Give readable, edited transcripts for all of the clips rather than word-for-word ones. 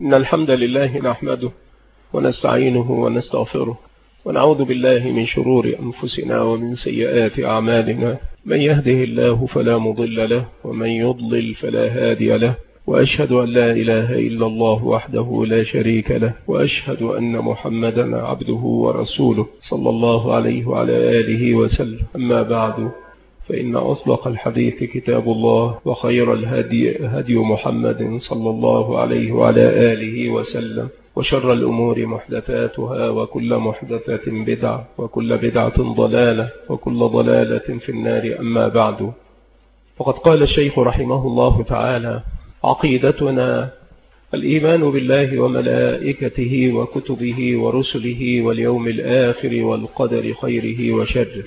إن الحمد لله نحمده ونستعينه ونستغفره ونعوذ بالله من شرور أنفسنا ومن سيئات أعمالنا. من يهده الله فلا مضل له ومن يضلل فلا هادي له، وأشهد أن لا إله إلا الله وحده لا شريك له، وأشهد أن محمدا عبده ورسوله صلى الله عليه وعلى آله وسلم. أما بعد، فإن أصدق الحديث كتاب الله، وخير الهدي هدي محمد صلى الله عليه وعلى آله وسلم، وشر الأمور محدثاتها، وكل محدثة بدعة، وكل بدعة ضلالة، وكل ضلالة في النار. أما بعد، فقد قال الشيخ رحمه الله تعالى: عقيدتنا الإيمان بالله وملائكته وكتبه ورسله واليوم الآخر والقدر خيره وشره.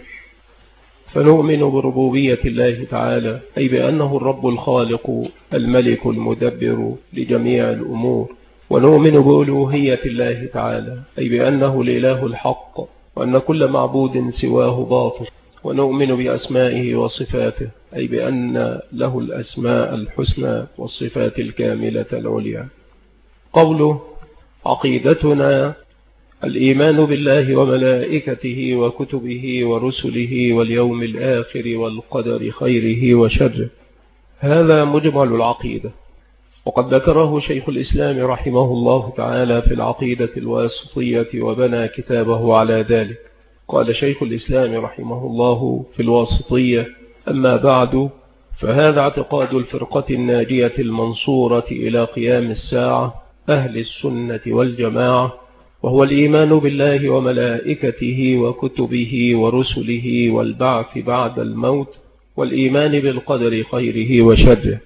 فنؤمن بربوبية الله تعالى، أي بأنه الرب الخالق الملك المدبر لجميع الأمور. ونؤمن بألوهية الله تعالى، أي بأنه الإله الحق، وأن كل معبود سواه باطل. ونؤمن بأسمائه وصفاته، أي بأن له الأسماء الحسنى والصفات الكاملة العليا. قوله: عقيدتنا الإيمان بالله وملائكته وكتبه ورسله واليوم الآخر والقدر خيره وشره، هذا مجمل العقيدة، وقد ذكره شيخ الإسلام رحمه الله تعالى في العقيدة الواسطية، وبنى كتابه على ذلك. قال شيخ الإسلام رحمه الله في الواسطية: أما بعد، فهذا اعتقاد الفرقة الناجية المنصورة إلى قيام الساعة، أهل السنة والجماعة، وهو الإيمان بالله وملائكته وكتبه ورسله والبعث بعد الموت، والإيمان بالقدر خيره وشره.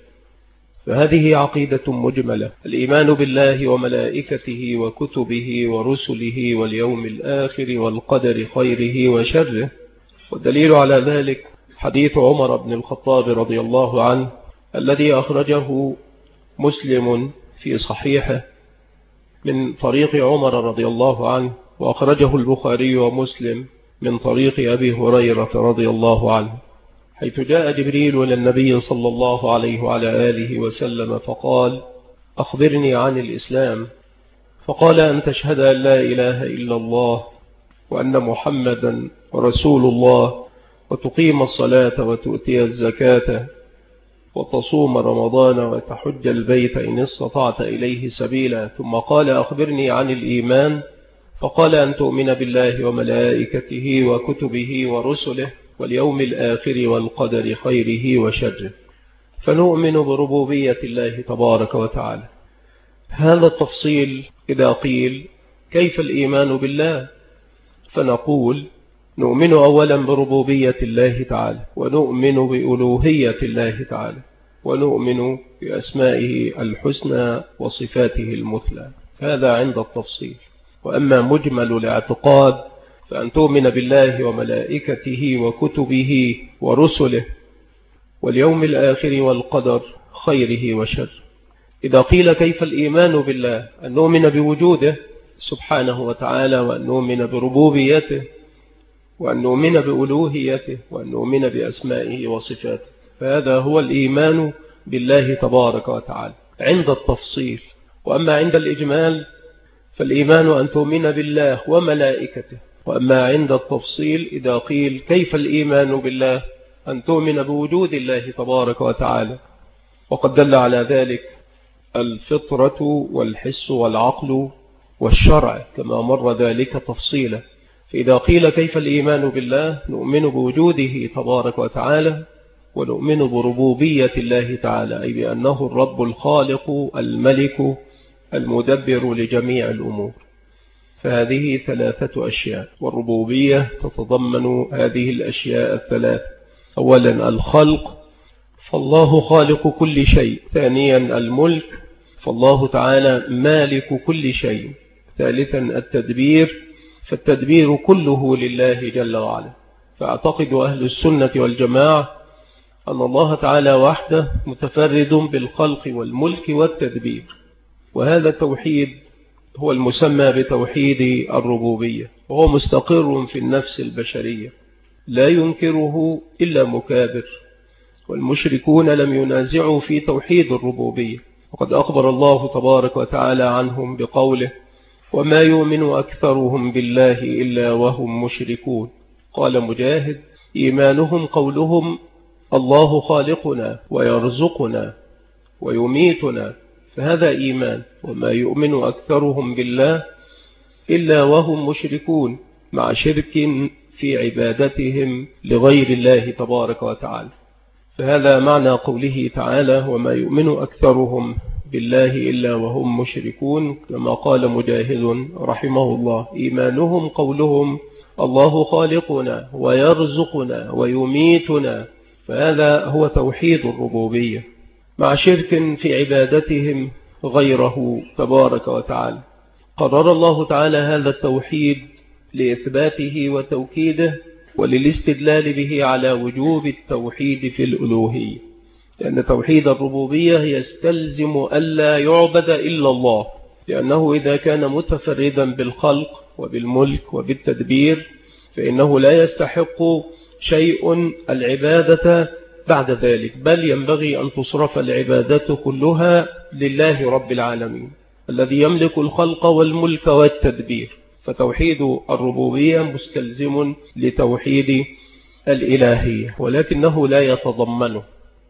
فهذه عقيدة مجملة: الإيمان بالله وملائكته وكتبه ورسله واليوم الآخر والقدر خيره وشره. والدليل على ذلك حديث عمر بن الخطاب رضي الله عنه، الذي أخرجه مسلم في صحيحه من طريق عمر رضي الله عنه، وأخرجه البخاري ومسلم من طريق أبي هريرة رضي الله عنه، حيث جاء جبريل إلى النبي صلى الله عليه وعلى آله وسلم فقال: أخبرني عن الإسلام. فقال: أن تشهد أن لا إله إلا الله وأن محمدا رسول الله، وتقيم الصلاة وتؤتي الزكاة وتصوم رمضان وتحج البيت إن استطعت إليه سبيلا. ثم قال: أخبرني عن الإيمان. فقال: أن تؤمن بالله وملائكته وكتبه ورسله واليوم الآخر والقدر خيره وشره. فنؤمن بربوبية الله تبارك وتعالى. هذا التفصيل إذا قيل: كيف الإيمان بالله؟ فنقول: نؤمن أولا بربوبية الله تعالى، ونؤمن بألوهية الله تعالى، ونؤمن بأسمائه الحسنى وصفاته المثلى. هذا عند التفصيل. وأما مجمل الاعتقاد، فأن تؤمن بالله وملائكته وكتبه ورسله واليوم الآخر والقدر خيره وشره. إذا قيل: كيف الإيمان بالله؟ أن نؤمن بوجوده سبحانه وتعالى، وأن نؤمن بربوبيته، وأن نؤمن بألوهيته، وأن نؤمن بأسمائه وصفاته. فهذا هو الإيمان بالله تبارك وتعالى عند التفصيل. وأما عند الإجمال، فالإيمان أن تؤمن بالله وملائكته. وأما عند التفصيل، إذا قيل: كيف الإيمان بالله؟ أن تؤمن بوجود الله تبارك وتعالى، وقد دل على ذلك الفطرة والحس والعقل والشرع، كما مر ذلك تفصيلا. فإذا قيل: كيف الإيمان بالله؟ نؤمن بوجوده تبارك وتعالى، ونؤمن بربوبية الله تعالى، أي بأنه الرب الخالق الملك المدبر لجميع الأمور. فهذه ثلاثة أشياء، والربوبية تتضمن هذه الأشياء الثلاث: أولا الخلق، فالله خالق كل شيء. ثانيا الملك، فالله تعالى مالك كل شيء. ثالثا التدبير، فالتدبير كله لله جل وعلا. فاعتقد أهل السنة والجماعة أن الله تعالى وحده متفرد بالخلق والملك والتدبير، وهذا التوحيد هو المسمى بتوحيد الربوبية، وهو مستقر في النفس البشرية لا ينكره إلا مكابر، والمشركون لم ينازعوا في توحيد الربوبية، وقد أخبر الله تبارك وتعالى عنهم بقوله: وما يؤمن أكثرهم بالله إلا وهم مشركون. قال مجاهد: إيمانهم قولهم الله خالقنا ويرزقنا ويميتنا، فهذا إيمان. وما يؤمن أكثرهم بالله إلا وهم مشركون، مع شرك في عبادتهم لغير الله تبارك وتعالى. فهذا معنى قوله تعالى: وما يؤمن أكثرهم بالله إلا وهم مشركون، كما قال مجاهد رحمه الله: إيمانهم قولهم الله خالقنا ويرزقنا ويميتنا، فهذا هو توحيد الربوبية، مع شرك في عبادتهم غيره تبارك وتعالى. قرر الله تعالى هذا التوحيد لإثباته وتوكيده وللاستدلال به على وجوب التوحيد في الألوهية، لأن توحيد الربوبية يستلزم ألا يعبد إلا الله، لأنه إذا كان متفردا بالخلق وبالملك وبالتدبير فإنه لا يستحق شيء العبادة بعد ذلك، بل ينبغي أن تصرف العبادة كلها لله رب العالمين الذي يملك الخلق والملك والتدبير. فتوحيد الربوبية مستلزم لتوحيد الإلهية، ولكنه لا يتضمنه،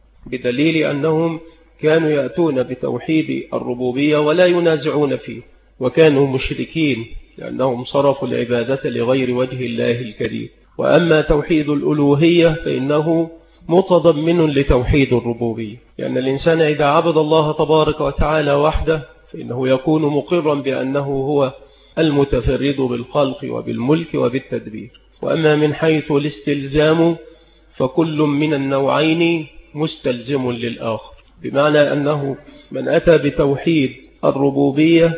بدليل أنهم كانوا يأتون بتوحيد الربوبية ولا ينازعون فيه، وكانوا مشركين لأنهم صرفوا العبادة لغير وجه الله الكريم. وأما توحيد الألوهية فإنه متضمن لتوحيد الربوبية، لأن الإنسان إذا عبد الله تبارك وتعالى وحده فإنه يكون مقرا بأنه هو المتفرد بالخلق وبالملك وبالتدبير. وأما من حيث الاستلزام فكل من النوعين مستلزم للآخر، بمعنى أنه من أتى بتوحيد الربوبية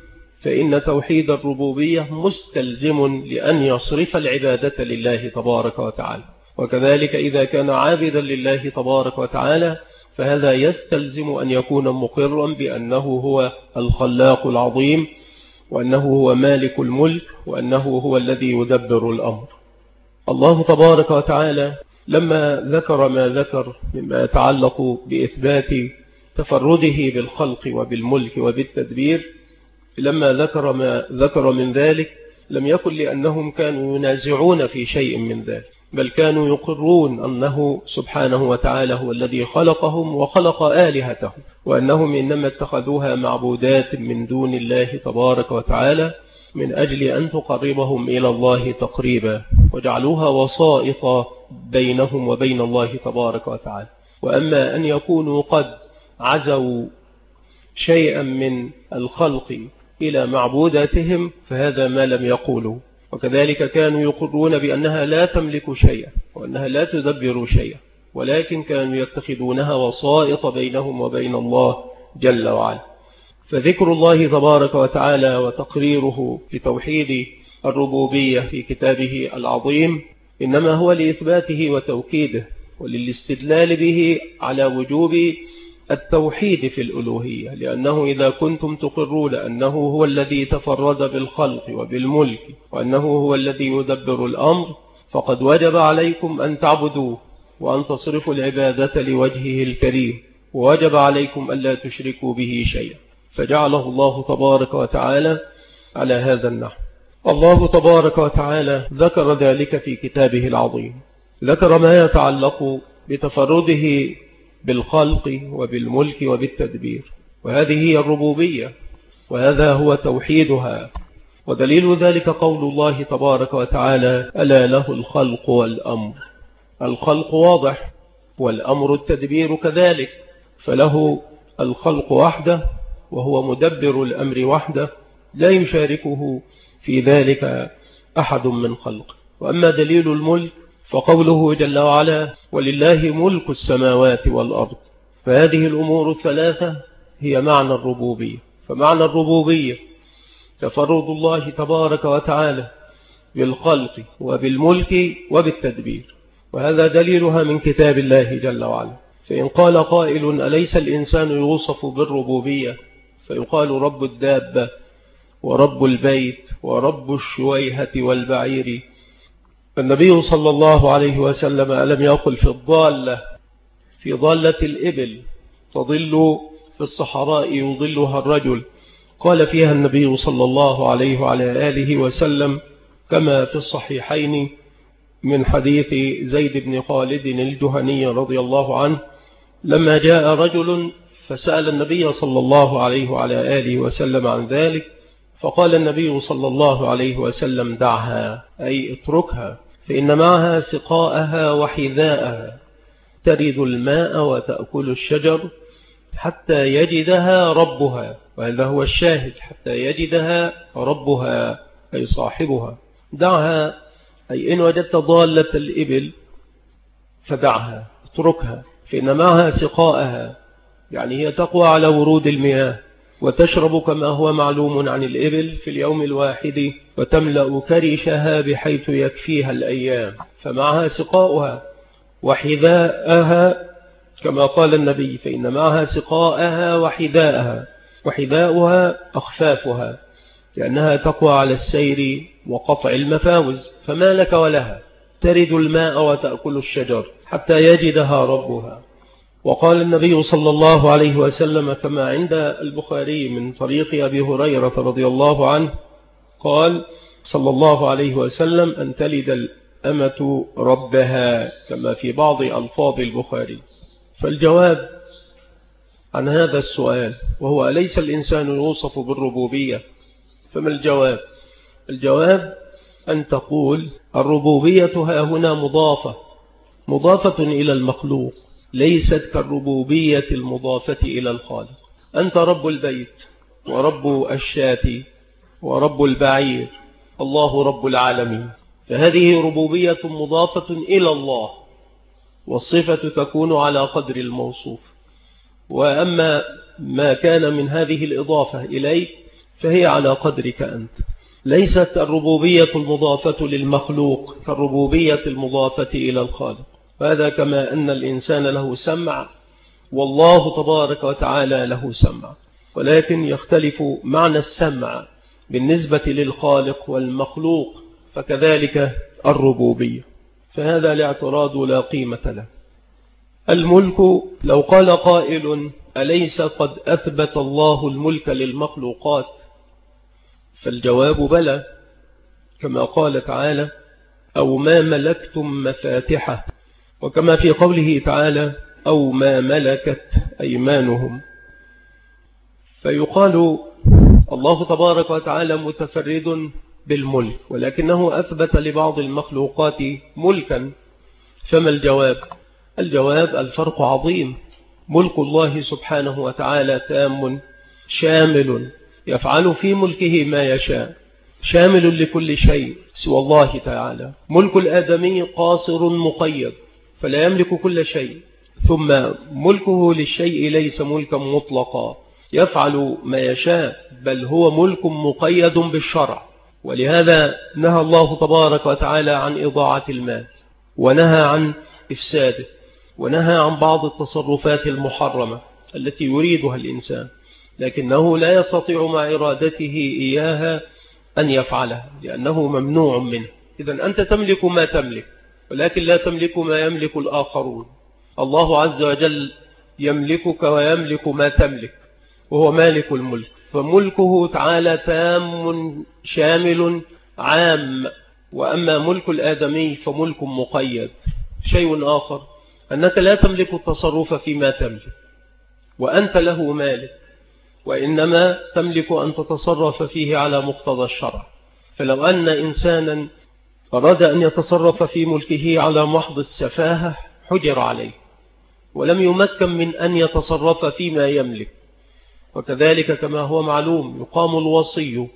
فإن توحيد الربوبية مستلزم لأن يصرف العبادة لله تبارك وتعالى، وكذلك إذا كان عابدا لله تبارك وتعالى فهذا يستلزم أن يكون مقرا بأنه هو الخلاق العظيم، وأنه هو مالك الملك، وأنه هو الذي يدبر الأمر. الله تبارك وتعالى لما ذكر ما ذكر مما يتعلق بإثبات تفرده بالخلق وبالملك وبالتدبير، لما ذكر ما ذكر من ذلك لم يكن لأنهم كانوا ينازعون في شيء من ذلك، بل كانوا يقرون أنه سبحانه وتعالى هو الذي خلقهم وخلق آلهتهم، وأنهم إنما اتخذوها معبودات من دون الله تبارك وتعالى من أجل أن تقربهم إلى الله تقريبا، وجعلوها وسائط بينهم وبين الله تبارك وتعالى. وأما أن يكونوا قد عزوا شيئا من الخلق إلى معبوداتهم فهذا ما لم يقولوا. وكذلك كانوا يقرون بأنها لا تملك شيئا وأنها لا تدبر شيئا، ولكن كانوا يتخذونها وسائط بينهم وبين الله جل وعلا. فذكر الله تبارك وتعالى وتقريره لتوحيد الربوبية في كتابه العظيم إنما هو لإثباته وتوكيده وللاستدلال به على وجوب التوحيد في الألوهية، لأنه إذا كنتم تقرون أنه هو الذي تفرد بالخلق وبالملك وأنه هو الذي يدبر الأمر فقد وجب عليكم أن تعبدوه وأن تصرفوا العبادة لوجهه الكريم، ووجب عليكم ألا تشركوا به شيئا، فجعله الله تبارك وتعالى على هذا النحو. الله تبارك وتعالى ذكر ذلك في كتابه العظيم، ذكر ما يتعلق بتفرده بالخلق وبالملك وبالتدبير، وهذه هي الربوبية وهذا هو توحيدها. ودليل ذلك قول الله تبارك وتعالى: ألا له الخلق والأمر. الخلق واضح والأمر التدبير كذلك، فله الخلق وحده وهو مدبر الأمر وحده لا يشاركه في ذلك أحد من خلق. وأما دليل الملك فقوله جل وعلا: ولله ملك السماوات والأرض. فهذه الأمور الثلاثة هي معنى الربوبية. فمعنى الربوبية تفرد الله تبارك وتعالى بالخلق وبالملك وبالتدبير، وهذا دليلها من كتاب الله جل وعلا. فإن قال قائل: أليس الإنسان يوصف بالربوبية؟ فيقال: رب الدابة ورب البيت ورب الشويهة والبعير. فالنبي صلى الله عليه وسلم ألم يقل في ضالة الإبل تضل في الصحراء يظلها الرجل، قال فيها النبي صلى الله عليه وعلى آله وسلم كما في الصحيحين من حديث زيد بن خالد الجهني رضي الله عنه، لما جاء رجل فسأل النبي صلى الله عليه وعلى آله وسلم عن ذلك، فقال النبي صلى الله عليه وسلم دعها، أي اتركها، فإن معها سقاءها وحذاءها، ترد الماء وتأكل الشجر حتى يجدها ربها، وهذا هو الشاهد، حتى يجدها ربها أي صاحبها. دعها أي إن وجدت ضالة الإبل فدعها، اتركها، فإن معها سقاءها، يعني هي تقوى على ورود المياه وتشرب كما هو معلوم عن الإبل في اليوم الواحد، وتملأ كرشها بحيث يكفيها الأيام، فمعها سقاؤها وحذاءها كما قال النبي، فإن معها سقاءها وحذاءها، وحذاؤها أخفافها لأنها تقوى على السير وقطع المفاوز، فما لك ولها، ترد الماء وتأكل الشجر حتى يجدها ربها. وقال النبي صلى الله عليه وسلم كما عند البخاري من طريق أبي هريرة رضي الله عنه قال صلى الله عليه وسلم أن تلد الأمة ربها، كما في بعض ألفاظ البخاري. فالجواب عن هذا السؤال وهو أليس الإنسان يوصف بالربوبية؟ فما الجواب؟ الجواب أن تقول الربوبية ها هنا مضافة إلى المخلوق، ليست كالربوبية المضافة إلى الخالق. أنت رب البيت ورب الشاة ورب البعير، الله رب العالمين، فهذه ربوبية مضافة إلى الله، والصفة تكون على قدر الموصوف. وأما ما كان من هذه الإضافة إليك فهي على قدرك أنت، ليست الربوبية المضافة للمخلوق كالربوبية المضافة إلى الخالق. هذا كما أن الإنسان له سمع والله تبارك وتعالى له سمع، ولكن يختلف معنى السمع بالنسبة للخالق والمخلوق، فكذلك الربوبية، فهذا الاعتراض لا قيمة له. الملك، لو قال قائل أليس قد أثبت الله الملك للمخلوقات؟ فالجواب بلى، كما قال تعالى أو ما ملكتم مفاتحه، وكما في قوله تعالى أو ما ملكت أيمانهم. فيقال الله تبارك وتعالى متفرد بالملك، ولكنه أثبت لبعض المخلوقات ملكا، فما الجواب؟ الجواب الفرق عظيم. ملك الله سبحانه وتعالى تام شامل، يفعل في ملكه ما يشاء، شامل لكل شيء سوى الله تعالى. ملك الآدمي قاصر مقيد فلا يملك كل شيء، ثم ملكه للشيء ليس ملكا مطلقا يفعل ما يشاء، بل هو ملك مقيد بالشرع. ولهذا نهى الله تبارك وتعالى عن إضاعة المال، ونهى عن إفساده، ونهى عن بعض التصرفات المحرمة التي يريدها الإنسان، لكنه لا يستطيع مع إرادته إياها أن يفعلها لأنه ممنوع منه. إذن أنت تملك ما تملك، ولكن لا تملك ما يملك الآخرون. الله عز وجل يملكك ويملك ما تملك، وهو مالك الملك، فملكه تعالى تام شامل عام. وأما ملك الآدمي فملك مقيد. شيء آخر أنك لا تملك التصرف فيما تملك، وأنت له مالك، وإنما تملك أن تتصرف فيه على مقتضى الشرع. فلو أن إنسانا أراد أن يتصرف في ملكه على محض السفاهة حجر عليه، ولم يمكن من أن يتصرف فيما يملك. وكذلك كما هو معلوم يقام الوصي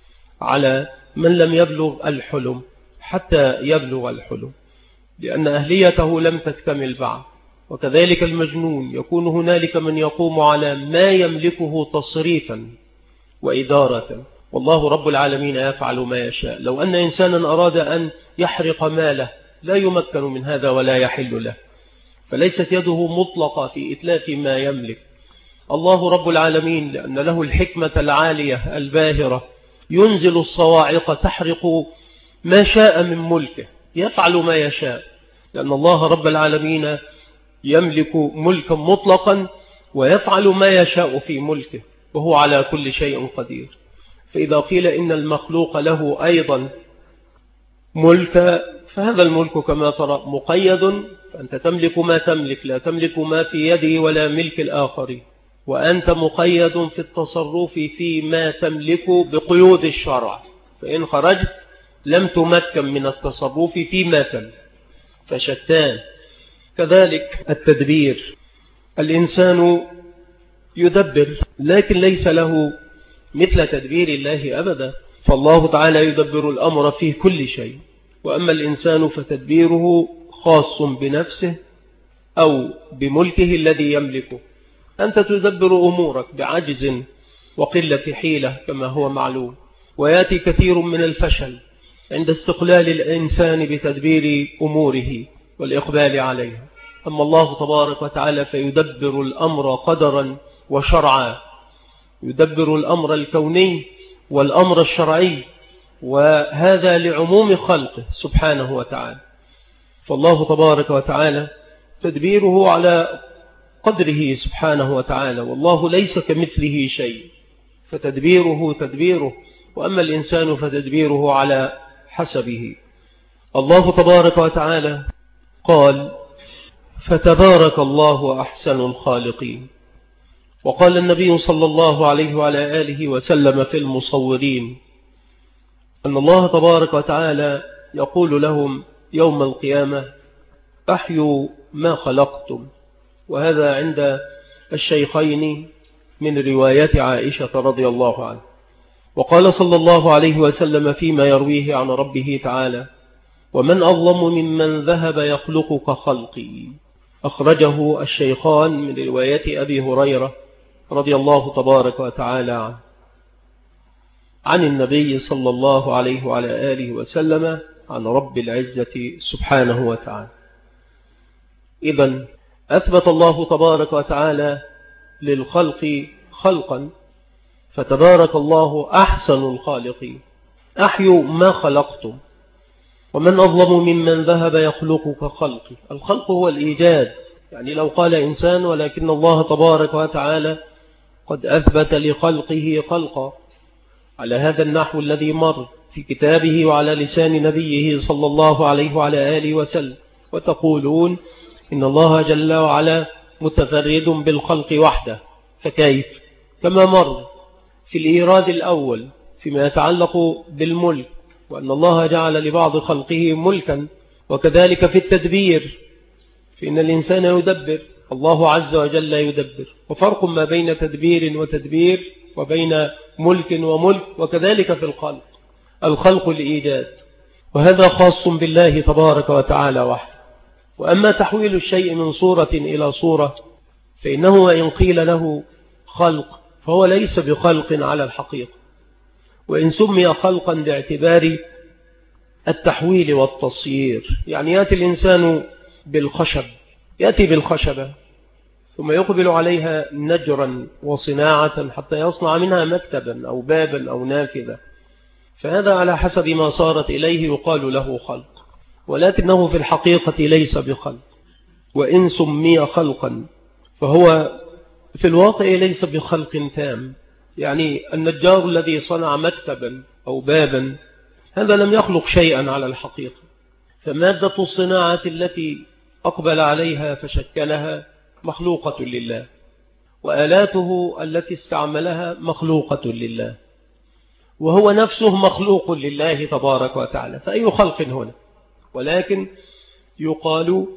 على من لم يبلغ الحلم حتى يبلغ الحلم، لأن أهليته لم تكتمل بعد. وكذلك المجنون يكون هنالك من يقوم على ما يملكه تصريفا وإدارة، والله رب العالمين يفعل ما يشاء. لو أن إنسانا أراد أن يحرق ماله لا يمكن من هذا ولا يحل له، فليست يده مطلقة في إتلاف ما يملك. الله رب العالمين لأن له الحكمة العالية الباهرة ينزل الصواعق تحرق ما شاء من ملكه، يفعل ما يشاء، لأن الله رب العالمين يملك ملكا مطلقا ويفعل ما يشاء في ملكه وهو على كل شيء قدير. فإذا قيل إن المخلوق له أيضا ملك، فهذا الملك كما ترى مقيد، فأنت تملك ما تملك، لا تملك ما في يدي ولا ملك الآخر، وأنت مقيد في التصرف فيما تملك بقيود الشرع، فإن خرجت لم تمكن من التصرف فيما تملك، فشتان. كذلك التدبير، الإنسان يدبر لكن ليس له مثل تدبير الله أبدا، فالله تعالى يدبر الأمر في كل شيء، وأما الإنسان فتدبيره خاص بنفسه أو بملكه الذي يملكه. أنت تدبر أمورك بعجز وقلة حيلة كما هو معلوم، ويأتي كثير من الفشل عند استقلال الإنسان بتدبير أموره والإقبال عليها. أما الله تبارك وتعالى فيدبر الأمر قدرا وشرعا، يدبر الأمر الكوني والأمر الشرعي، وهذا لعموم خلقه سبحانه وتعالى. فالله تبارك وتعالى تدبيره على قدره سبحانه وتعالى، والله ليس كمثله شيء، فتدبيره تدبيره، وأما الإنسان فتدبيره على حسبه. الله تبارك وتعالى قال: فتبارك الله أحسن الخالقين. وقال النبي صلى الله عليه وعلى آله وسلم في المصورين أن الله تبارك وتعالى يقول لهم يوم القيامة: أحيوا ما خلقتم. وهذا عند الشيخين من رواية عائشة رضي الله عنها. وقال صلى الله عليه وسلم فيما يرويه عن ربه تعالى: ومن أظلم ممن ذهب يخلق كخلقي. أخرجه الشيخان من رواية أبي هريرة رضي الله تبارك وتعالى عنه عن النبي صلى الله عليه وعلى آله وسلم عن رب العزة سبحانه وتعالى. إذن أثبت الله تبارك وتعالى للخلق خلقا، فتبارك الله أحسن الخالقين. أحيوا ما خلقتم، ومن أظلم ممن ذهب يخلق كخلقي. الخلق هو الإيجاد، يعني لو قال إنسان، ولكن الله تبارك وتعالى قد أثبت لخلقه خلقا على هذا النحو الذي مر في كتابه وعلى لسان نبيه صلى الله عليه وعلى آله وسلم. وتقولون إن الله جل وعلا متفرد بالخلق وحده، فكيف؟ كما مر في الإيراد الأول فيما يتعلق بالملك، وأن الله جعل لبعض خلقه ملكا، وكذلك في التدبير فإن الإنسان يدبر، الله عز وجل يدبر، وفرق ما بين تدبير وتدبير وبين ملك وملك. وكذلك في الخلق، الخلق الإيجاد، وهذا خاص بالله تبارك وتعالى وحده. وأما تحويل الشيء من صورة إلى صورة فإنه وإن قيل له خلق فهو ليس بخلق على الحقيقة، وإن سمي خلقا باعتبار التحويل والتصيير. يعني يأتي الإنسان بالخشب، يأتي بالخشبة ثم يقبل عليها نجرا وصناعة حتى يصنع منها مكتبا أو بابا أو نافذة، فهذا على حسب ما صارت إليه يقال له خلق، ولكنه في الحقيقة ليس بخلق. وإن سمي خلقا فهو في الواقع ليس بخلق تام. يعني النجار الذي صنع مكتبا أو بابا هذا لم يخلق شيئا على الحقيقة، فمادة الصناعة التي أقبل عليها فشكلها مخلوقة لله، وآلاته التي استعملها مخلوقة لله، وهو نفسه مخلوق لله تبارك وتعالى، فأي خلق هنا؟ ولكن يقال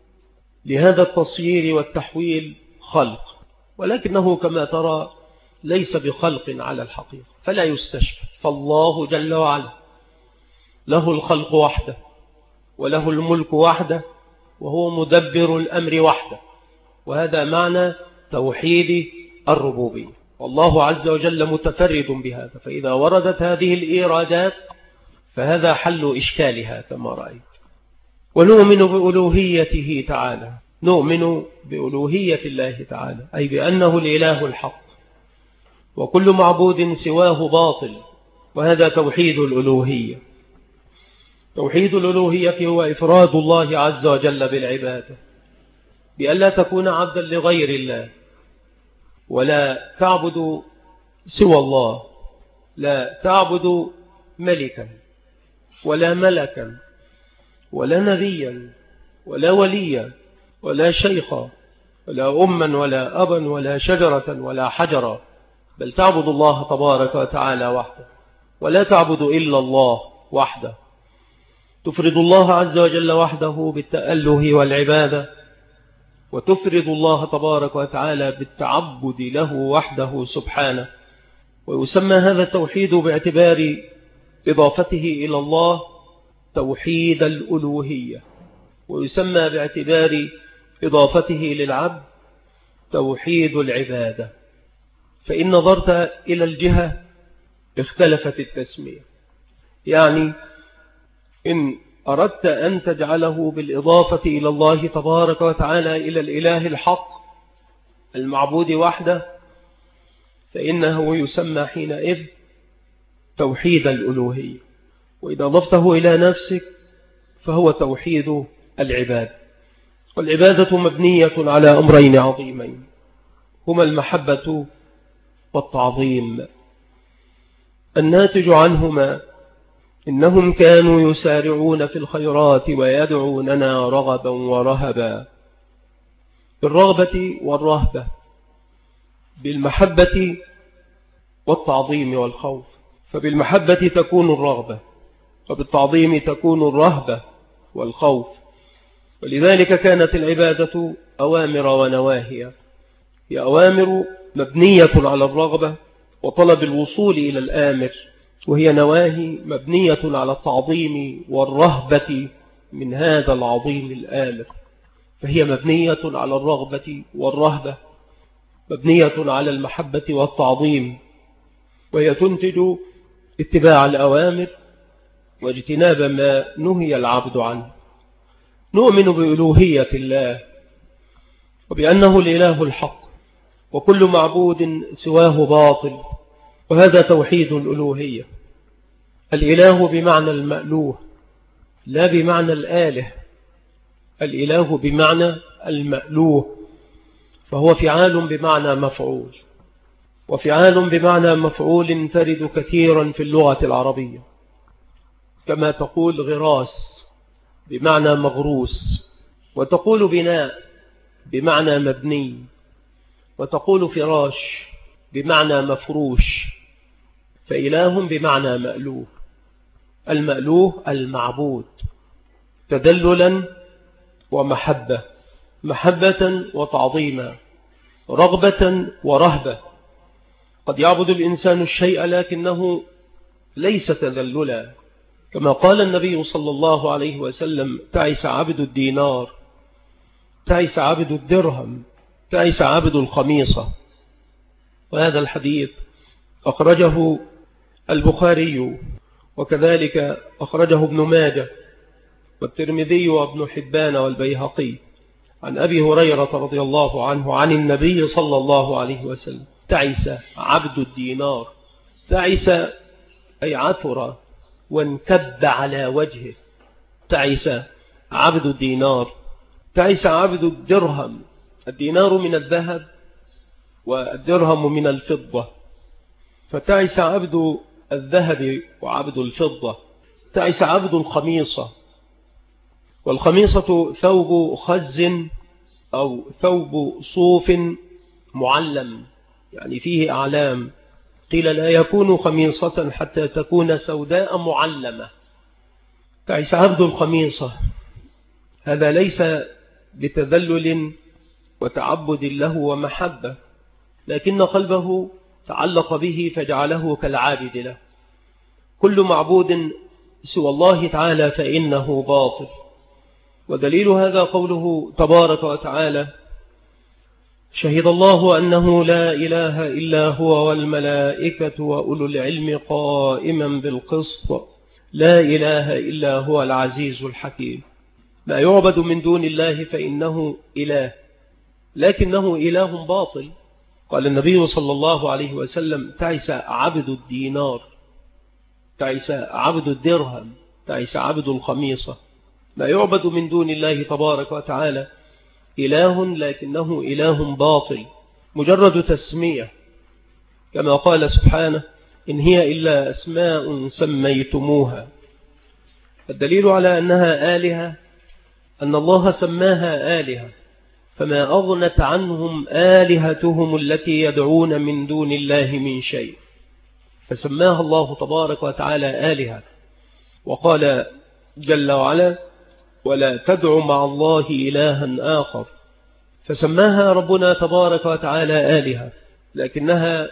لهذا التصيير والتحويل خلق، ولكنه كما ترى ليس بخلق على الحقيقة، فلا يستشبه. فالله جل وعلا له الخلق وحده، وله الملك وحده، وهو مدبر الأمر وحده، وهذا معنى توحيد الربوبية، والله عز وجل متفرد بهذا. فإذا وردت هذه الإيرادات فهذا حل إشكالها كما رأيت. ونؤمن بألوهيته تعالى، نؤمن بألوهية الله تعالى، أي بأنه الإله الحق، وكل معبود سواه باطل، وهذا توحيد الألوهية. توحيد الألوهية هو إفراد الله عز وجل بالعبادة، بألا تكون عبدا لغير الله، ولا تعبد سوى الله، لا تعبد ملكا ولا ملكا ولا نبيا ولا وليا ولا شيخا ولا أما ولا أبا ولا شجرة ولا حجرا، بل تعبد الله تبارك وتعالى وحده، ولا تعبد إلا الله وحده. تفرد الله عز وجل وحده بالتأله والعبادة، وتفرد الله تبارك وتعالى بالتعبد له وحده سبحانه. ويسمى هذا التوحيد باعتبار إضافته إلى الله توحيد الألوهية، ويسمى باعتبار إضافته للعبد توحيد العبادة. فإن نظرت إلى الجهة اختلفت التسمية، يعني إن أردت أن تجعله بالإضافة إلى الله تبارك وتعالى إلى الإله الحق المعبود وحده، فإنه يسمى حينئذ توحيد الألوهية. وإذا ضفته إلى نفسك فهو توحيد العبادة. والعبادة مبنية على أمرين عظيمين، هما المحبة والتعظيم. الناتج عنهما إنهم كانوا يسارعون في الخيرات ويدعوننا رغبا ورهبا، بالرغبة والرهبة، بالمحبة والتعظيم والخوف. فبالمحبة تكون الرغبة، وبالتعظيم تكون الرهبة والخوف. ولذلك كانت العبادة أوامر ونواهي. هي أوامر مبنية على الرغبة وطلب الوصول إلى الآمر، وهي نواهي مبنية على التعظيم والرهبة من هذا العظيم الآمر. فهي مبنية على الرغبة والرهبة، مبنية على المحبة والتعظيم، وهي تنتج اتباع الأوامر واجتناب ما نهي العبد عنه. نؤمن بألوهية الله وبأنه الإله الحق، وكل معبود سواه باطل، وهذا توحيد الألوهية. الإله بمعنى المألوه لا بمعنى الآله، الإله بمعنى المألوه، فهو فعال بمعنى مفعول، وفعال بمعنى مفعول ترد كثيرا في اللغة العربية، كما تقول غراس بمعنى مغروس، وتقول بناء بمعنى مبني، وتقول فراش بمعنى مفروش. فإله بمعنى مألوه، المألوه المعبود، تدللا ومحبة، محبة وتعظيما، رغبة ورهبة. قد يعبد الإنسان الشيء لكنه ليس تذللا، كما قال النبي صلى الله عليه وسلم: تعس عبد الدينار، تعس عبد الدرهم، تعس عبد الخميصة. وهذا الحديث أخرجه البخاري، وكذلك أخرجه ابن ماجه والترمذي وابن حبان والبيهقي عن أبي هريرة رضي الله عنه عن النبي صلى الله عليه وسلم: تعس عبد الدينار. تعس أي عثر وانكب على وجهه، تعس عبد الدينار. تعس عبد الدرهم، الدينار من الذهب والدرهم من الفضة، فتعس عبد الذهب وعبد الفضة. تعس عبد الخميصة، والخميصة ثوب خز أو ثوب صوف معلم، يعني فيه أعلام. قيل لا يكون خميصة حتى تكون سوداء معلمة. تعس عبد الخميصة، هذا ليس بتذلل وتعبد له ومحبة، لكن قلبه تعلق به فجعله كالعابد له. كل معبود سوى الله تعالى فإنه باطل. ودليل هذا قوله تبارك وتعالى: شهد الله أنه لا إله إلا هو والملائكة وأولو العلم قائما بالقسط لا إله إلا هو العزيز الحكيم. ما يعبد من دون الله فإنه إله، لكنه إله باطل. قال النبي صلى الله عليه وسلم: تعس عبد الدينار، تعس عبد الدرهم، تعس عبد الخميصة. ما يعبد من دون الله تبارك وتعالى إله، لكنه إله باطل. مجرد تسمية، كما قال سبحانه: إن هي إلا أسماء سميتموها. الدليل على أنها آلهة أن الله سماها آلهة، فما أغنت عنهم آلهتهم التي يدعون من دون الله من شيء، فسماها الله تبارك وتعالى آلهة. وقال جل وعلا: ولا تدع مع الله إلها آخر، فسماها ربنا تبارك وتعالى آلهة، لكنها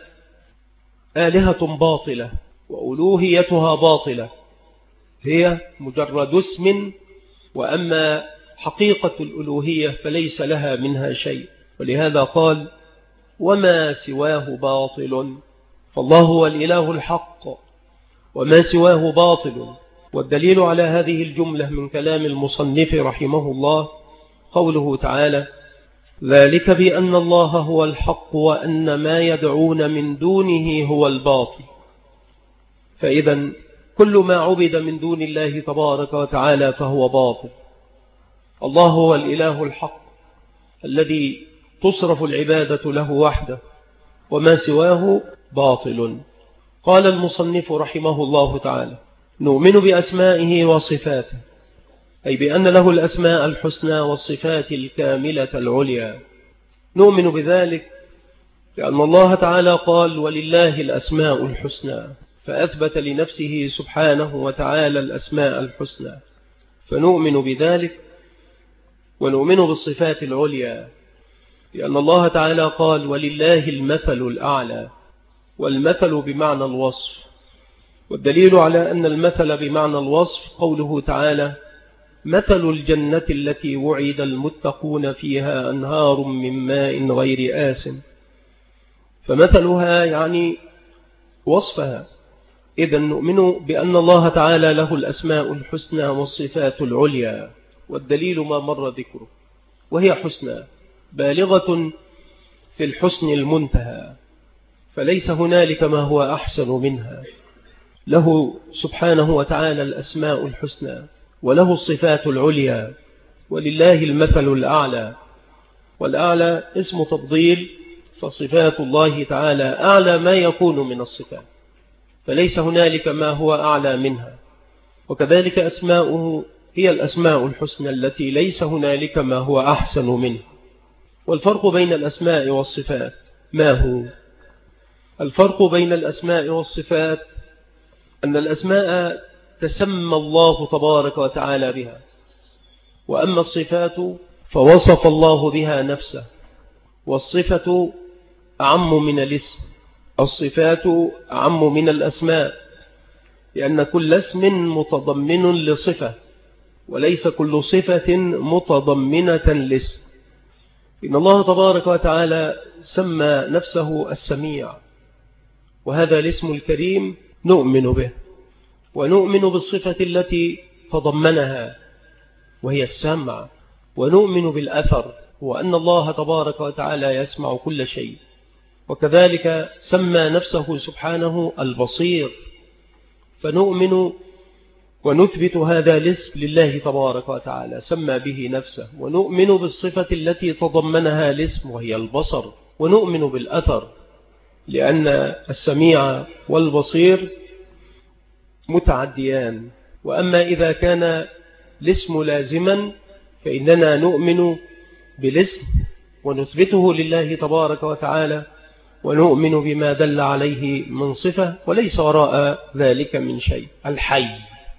آلهة باطلة وألوهيتها باطلة، هي مجرد اسم، وأما حقيقة الألوهية فليس لها منها شيء. ولهذا قال: وما سواه باطل، فالله هو الإله الحق وما سواه باطل. والدليل على هذه الجملة من كلام المصنف رحمه الله قوله تعالى: ذلك بأن الله هو الحق وأن ما يدعون من دونه هو الباطل. فإذا كل ما عبد من دون الله تبارك وتعالى فهو باطل. الله هو الإله الحق الذي تصرف العبادة له وحده، وما سواه باطل. قال المصنف رحمه الله تعالى: نؤمن بأسمائه وصفاته، أي بأن له الأسماء الحسنى والصفات الكاملة العليا. نؤمن بذلك لأن الله تعالى قال: ولله الأسماء الحسنى، فأثبت لنفسه سبحانه وتعالى الأسماء الحسنى، فنؤمن بذلك. ونؤمن بالصفات العليا لأن الله تعالى قال: ولله المثل الأعلى، والمثل بمعنى الوصف. والدليل على أن المثل بمعنى الوصف قوله تعالى: مثل الجنة التي وعد المتقون فيها أنهار من ماء غير آسن، فمثلها يعني وصفها. إذن نؤمن بأن الله تعالى له الأسماء الحسنى والصفات العليا، والدليل ما مر ذكره، وهي حسنى بالغة في الحسن المنتهى، فليس هنالك ما هو أحسن منها. له سبحانه وتعالى الأسماء الحسنى وله الصفات العليا، ولله المثل الأعلى. والأعلى اسم تفضيل، فصفات الله تعالى أعلى ما يكون من الصفات، فليس هنالك ما هو أعلى منها. وكذلك أسماؤه هي الأسماء الحسنى التي ليس هنالك ما هو أحسن منه. والفرق بين الأسماء والصفات ما هو؟ الفرق بين الأسماء والصفات أن الأسماء تسمى الله تبارك وتعالى بها، وأما الصفات فوصف الله بها نفسه. والصفة أعم من الاسم، الصفات أعم من الأسماء، لأن كل اسم متضمن لصفة، وليس كل صفة متضمنة لاسم. إن الله تبارك وتعالى سمى نفسه السميع، وهذا الاسم الكريم نؤمن به، ونؤمن بالصفة التي تضمنها وهي السمع، ونؤمن بالأثر، وأن الله تبارك وتعالى يسمع كل شيء. وكذلك سمى نفسه سبحانه البصير، فنؤمن ونثبت هذا الاسم لله تبارك وتعالى سمى به نفسه، ونؤمن بالصفة التي تضمنها الاسم وهي البصر، ونؤمن بالأثر، لأن السميع والبصير متعديان. وأما إذا كان الاسم لازما فإننا نؤمن بالاسم ونثبته لله تبارك وتعالى، ونؤمن بما دل عليه من صفة، وليس وراء ذلك من شيء. الحي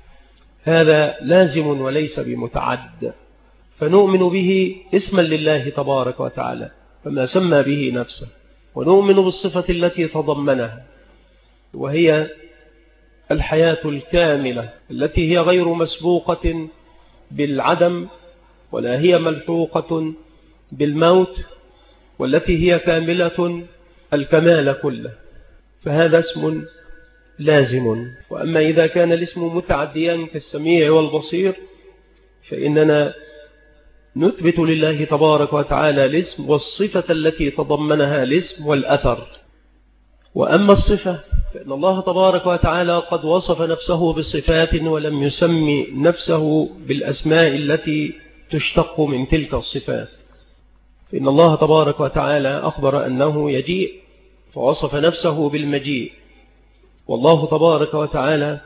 هذا لازم وليس بمتعد، فنؤمن به اسما لله تبارك وتعالى فما سمى به نفسه، ونؤمن بالصفة التي تضمنها وهي الحياة الكاملة التي هي غير مسبوقة بالعدم، ولا هي ملحوقة بالموت، والتي هي كاملة الكمال كله، فهذا اسم لازم. وأما إذا كان الاسم متعديا كالسميع والبصير فإننا نثبت لله تبارك وتعالى الاسم والصفة التي تضمنها الاسم والأثر. وأما الصفة فإن الله تبارك وتعالى قد وصف نفسه بصفات ولم يسمي نفسه بالأسماء التي تشتق من تلك الصفات، إن الله تبارك وتعالى أخبر أنه يجيء فوصف نفسه بالمجيء، والله تبارك وتعالى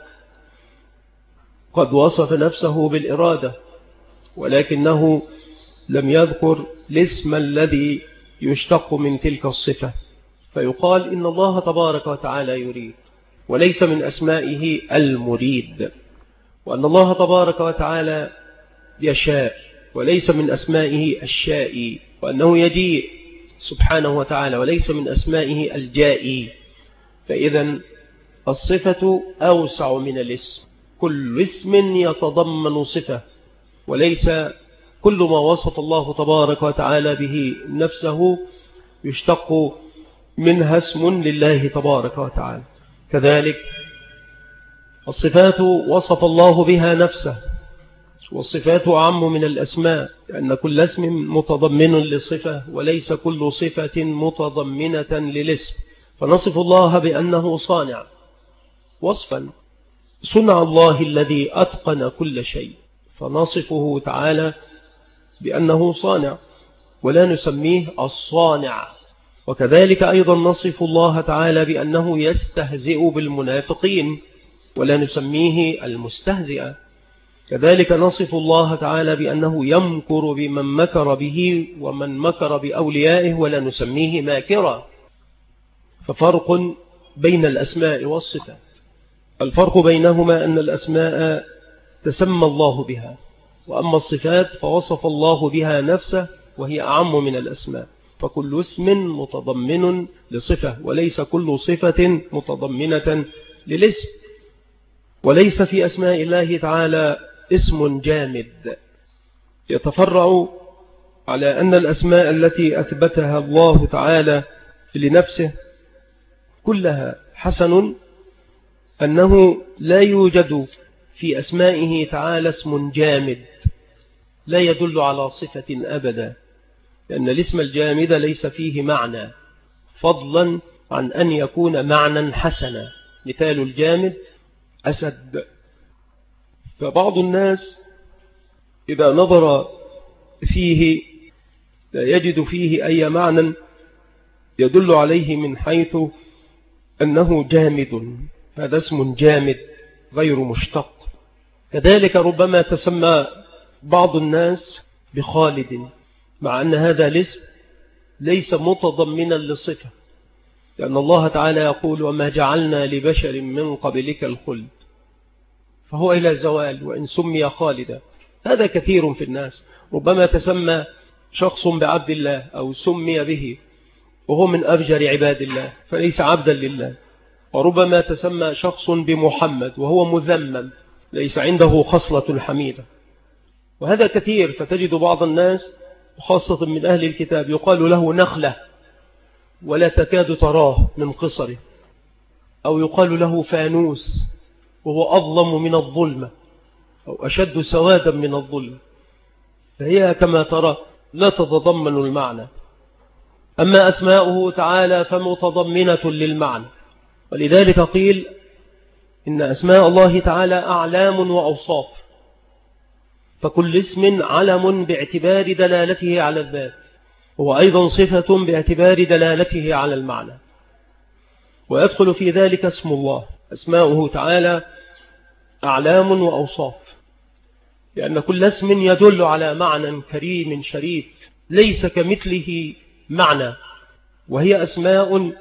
قد وصف نفسه بالإرادة، ولكنه لم يذكر الاسم الذي يشتق من تلك الصفة، فيقال إن الله تبارك وتعالى يريد، وليس من أسمائه المريد، وأن الله تبارك وتعالى يشاء، وليس من أسمائه الشائي، وأنه يجيء سبحانه وتعالى، وليس من أسمائه الجائي. فإذا الصفة أوسع من الاسم، كل اسم يتضمن صفة، وليس كل ما وصف الله تبارك وتعالى به نفسه يشتق منها اسم لله تبارك وتعالى. كذلك الصفات وصف الله بها نفسه، والصفات أعم من الأسماء، لأن كل اسم متضمن لصفة، وليس كل صفة متضمنة للاسم. فنصف الله بأنه صانع وصفا، صنع الله الذي أتقن كل شيء، فنصفه تعالى بأنه صانع ولا نسميه الصانع. وكذلك أيضا نصف الله تعالى بأنه يستهزئ بالمنافقين ولا نسميه المستهزئ. كذلك نصف الله تعالى بأنه يمكر بمن مكر به ومن مكر بأوليائه ولا نسميه ماكرا. ففرق بين الأسماء والصفات. الفرق بينهما أن الأسماء تسمى الله بها، وأما الصفات فوصف الله بها نفسه وهي أعم من الأسماء، فكل اسم متضمن لصفة، وليس كل صفة متضمنة للاسم. وليس في أسماء الله تعالى اسم جامد، يتفرع على أن الأسماء التي أثبتها الله تعالى لنفسه كلها حسن، أنه لا يوجد في أسمائه تعالى اسم جامد لا يدل على صفة أبدا، لأن الاسم الجامد ليس فيه معنى، فضلا عن أن يكون معنى حسنا. مثال الجامد أسد. فبعض الناس إذا نظر فيه لا يجد فيه أي معنى يدل عليه من حيث أنه جامد، هذا اسم جامد غير مشتق. كذلك ربما تسمى بعض الناس بخالد، مع أن هذا الاسم ليس متضمنا للصفة، لأن الله تعالى يقول وما جعلنا لبشر من قبلك الخلد، فهو إلى زوال وإن سمي خالدا. هذا كثير في الناس، ربما تسمى شخص بعبد الله أو سمي به وهو من أفجر عباد الله فليس عبدا لله، وربما تسمى شخص بمحمد وهو مذمم ليس عنده خصلة الحميدة، وهذا كثير. فتجد بعض الناس خاصة من أهل الكتاب يقال له نخلة ولا تكاد تراه من قصره، أو يقال له فانوس وهو أظلم من الظلمة أو أشد سوادا من الظلم، فهي كما ترى لا تتضمن المعنى. أما أسماؤه تعالى فمتضمنة للمعنى، ولذلك قيل إن أسماء الله تعالى أعلام وأوصاف، فكل اسم علم باعتبار دلالته على الذات، هو أيضا صفة باعتبار دلالته على المعنى، ويدخل في ذلك اسم الله. أسماؤه تعالى أعلام وأوصاف، لأن كل اسم يدل على معنى كريم شريف ليس كمثله معنى، وهي أسماء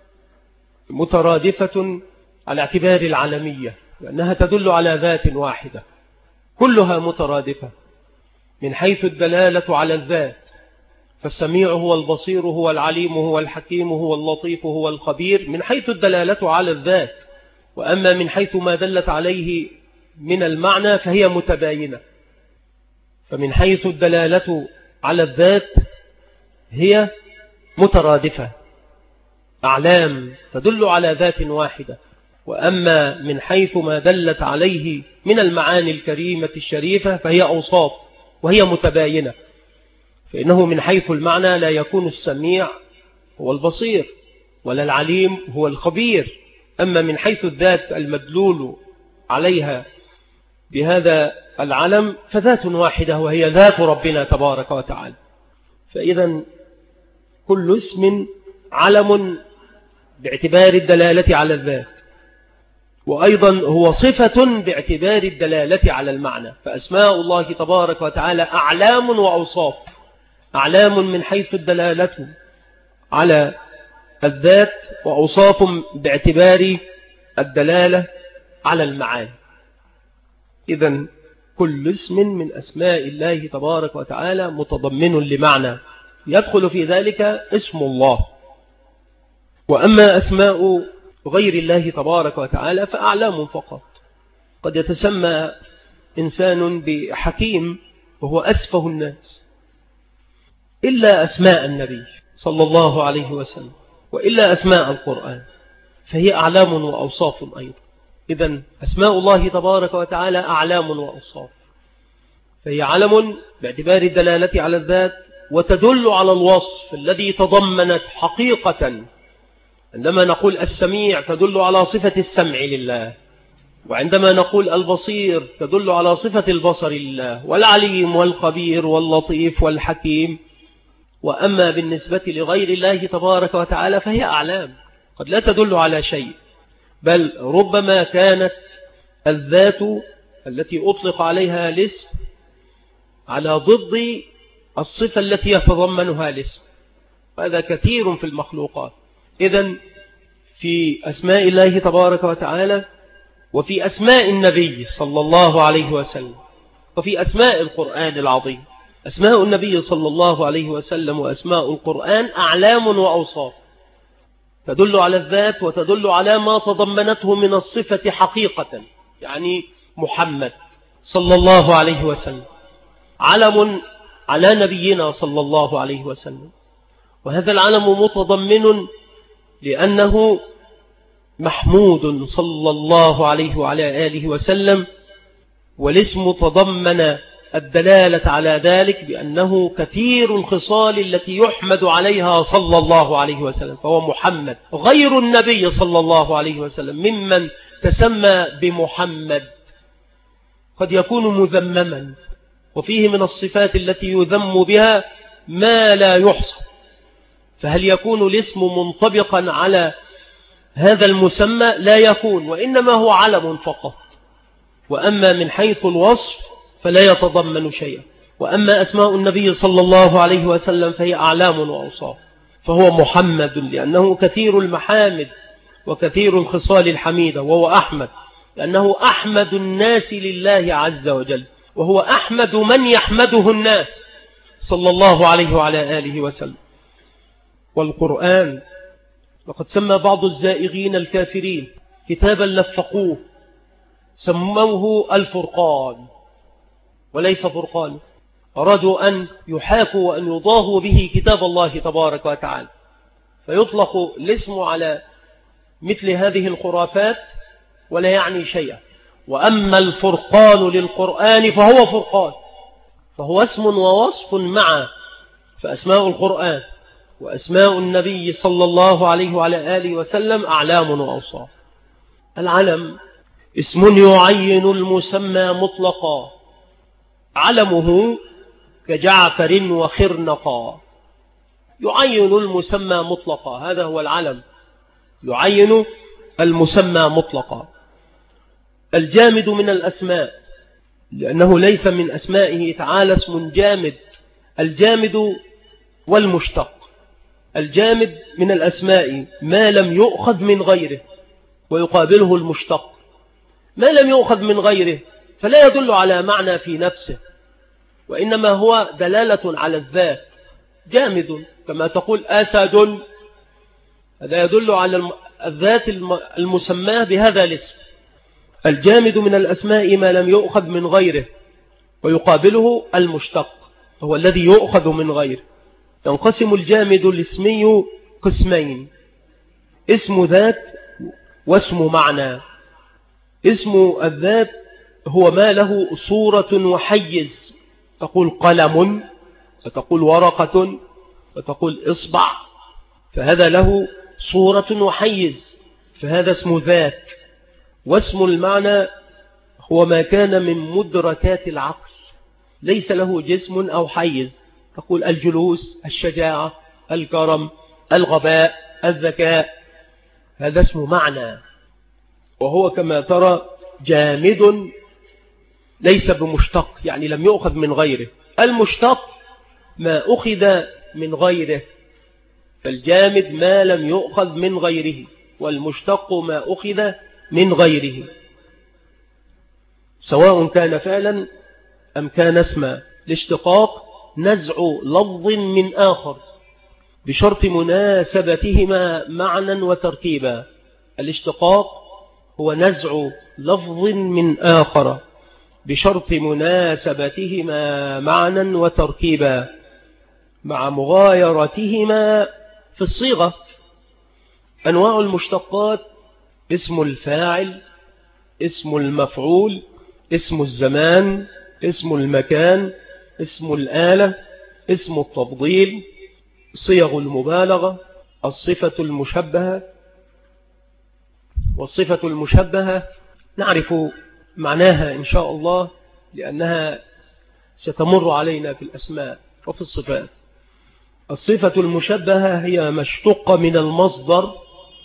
مترادفة على اعتبار العالمية، لأنها تدل على ذات واحدة، كلها مترادفة من حيث الدلالة على الذات، فالسميع هو البصير هو العليم هو الحكيم هو اللطيف هو الخبير من حيث الدلالة على الذات. وأما من حيث ما دلت عليه من المعنى فهي متباينة، فمن حيث الدلالة على الذات هي مترادفة، أعلام تدل على ذات واحدة. وأما من حيث ما دلت عليه من المعاني الكريمة الشريفة فهي أوصاف وهي متباينة، فإنه من حيث المعنى لا يكون السميع هو البصير ولا العليم هو الخبير، أما من حيث الذات المدلول عليها بهذا العلم فذات واحدة وهي ذات ربنا تبارك وتعالى. فإذا كل اسم علم باعتبار الدلالة على الذات، وأيضا هو صفة باعتبار الدلالة على المعنى. فأسماء الله تبارك وتعالى أعلام وأوصاف. أعلام من حيث الدلالة على الذات، وأوصاف باعتبار الدلالة على المعاني. إذن كل اسم من أسماء الله تبارك وتعالى متضمن لمعنى، يدخل في ذلك اسم الله. وأما أسماء غير الله تبارك وتعالى فأعلام فقط. قد يتسمى إنسان بحكيم وهو أسفه الناس، إلا أسماء النبي صلى الله عليه وسلم، وإلا أسماء القرآن، فهي أعلام وأوصاف أيضا. إذن أسماء الله تبارك وتعالى أعلام وأوصاف، فهي علم باعتبار الدلالة على الذات، وتدل على الوصف الذي تضمنت حقيقة. عندما نقول السميع تدل على صفة السمع لله، وعندما نقول البصير تدل على صفة البصر لله، والعليم والخبير واللطيف والحكيم. وأما بالنسبة لغير الله تبارك وتعالى فهي أعلام قد لا تدل على شيء، بل ربما كانت الذات التي أطلق عليها الاسم على ضد الصفة التي يتضمنها الاسم، هذا كثير في المخلوقات. إذن في أسماء الله تبارك وتعالى، وفي أسماء النبي صلى الله عليه وسلم، وفي أسماء القرآن العظيم، أسماء النبي صلى الله عليه وسلم وأسماء القرآن أعلام وأوصاف، تدل على الذات وتدل على ما تضمنته من الصفة حقيقة. يعني محمد صلى الله عليه وسلم علم على نبينا صلى الله عليه وسلم، وهذا العلم متضمن لأنه محمود صلى الله عليه وعلى آله وسلم، والاسم تضمن الدلالة على ذلك بأنه كثير الخصال التي يحمد عليها صلى الله عليه وسلم، فهو محمد غير النبي صلى الله عليه وسلم ممن تسمى بمحمد قد يكون مذمما، وفيه من الصفات التي يذم بها ما لا يحصى. فهل يكون الاسم منطبقا على هذا المسمى؟ لا يكون، وإنما هو علم فقط. وأما من حيث الوصف فلا يتضمن شيئا. وأما أسماء النبي صلى الله عليه وسلم فهي أعلام وأوصاف، فهو محمد لأنه كثير المحامد وكثير الخصال الحميدة، وهو أحمد لأنه أحمد الناس لله عز وجل، وهو أحمد من يحمده الناس صلى الله عليه وعلى آله وسلم. والقرآن وقد سمى بعض الزائغين الكافرين كتابا لفقوه سموه الفرقان، وليس فرقان، أرادوا أن يحاكوا وأن يضاهوا به كتاب الله تبارك وتعالى، فيطلق الاسم على مثل هذه الخرافات ولا يعني شيئا. وأما الفرقان للقرآن فهو فرقان، فهو اسم ووصف معا، فأسماء القرآن وأسماء النبي صلى الله عليه وعلى آله وسلم أعلام وأوصاف. العلم اسم يعين المسمى مطلقا، علمه كجعفر وخرنقا، يعين المسمى مطلقا، هذا هو العلم، يعين المسمى مطلقا. الجامد من الأسماء لأنه ليس من أسمائه تعالى اسم جامد، الجامد والمشتق. الجامد من الأسماء ما لم يؤخذ من غيره، ويقابله المشتق ما لم يؤخذ من غيره، فلا يدل على معنى في نفسه، وإنما هو دلالة على الذات. جامد كما تقول أسد، هذا يدل على الذات المسماه بهذا الاسم. الجامد من الأسماء ما لم يؤخذ من غيره، ويقابله المشتق هو الذي يؤخذ من غيره. ينقسم الجامد الاسمي قسمين: اسم ذات واسم معنى. اسم الذات هو ما له صورة وحيز، تقول قلم، وتقول ورقة، وتقول إصبع، فهذا له صورة وحيز، فهذا اسم ذات. واسم المعنى هو ما كان من مدركات العقل، ليس له جسم أو حيز، تقول الجلوس، الشجاعة، الكرم، الغباء، الذكاء، هذا اسمه معنى، وهو كما ترى جامد ليس بمشتق، يعني لم يؤخذ من غيره. المشتق ما أخذ من غيره، فالجامد ما لم يؤخذ من غيره، والمشتق ما أخذ من غيره، سواء كان فعلا أم كان اسما. الاشتقاق نزع لفظ من آخر بشرط مناسبتهما معنى وتركيبا. الاشتقاق هو نزع لفظ من آخر بشرط مناسبتهما معنى وتركيبا مع مغايرتهما في الصيغة. أنواع المشتقات: اسم الفاعل، اسم المفعول، اسم الزمان، اسم المكان، اسم الآلة، اسم التفضيل، صيغ المبالغة، الصفة المشبهة. والصفة المشبهة نعرف معناها إن شاء الله، لأنها ستمر علينا في الأسماء وفي الصفات. الصفة المشبهة هي ما اشتق من المصدر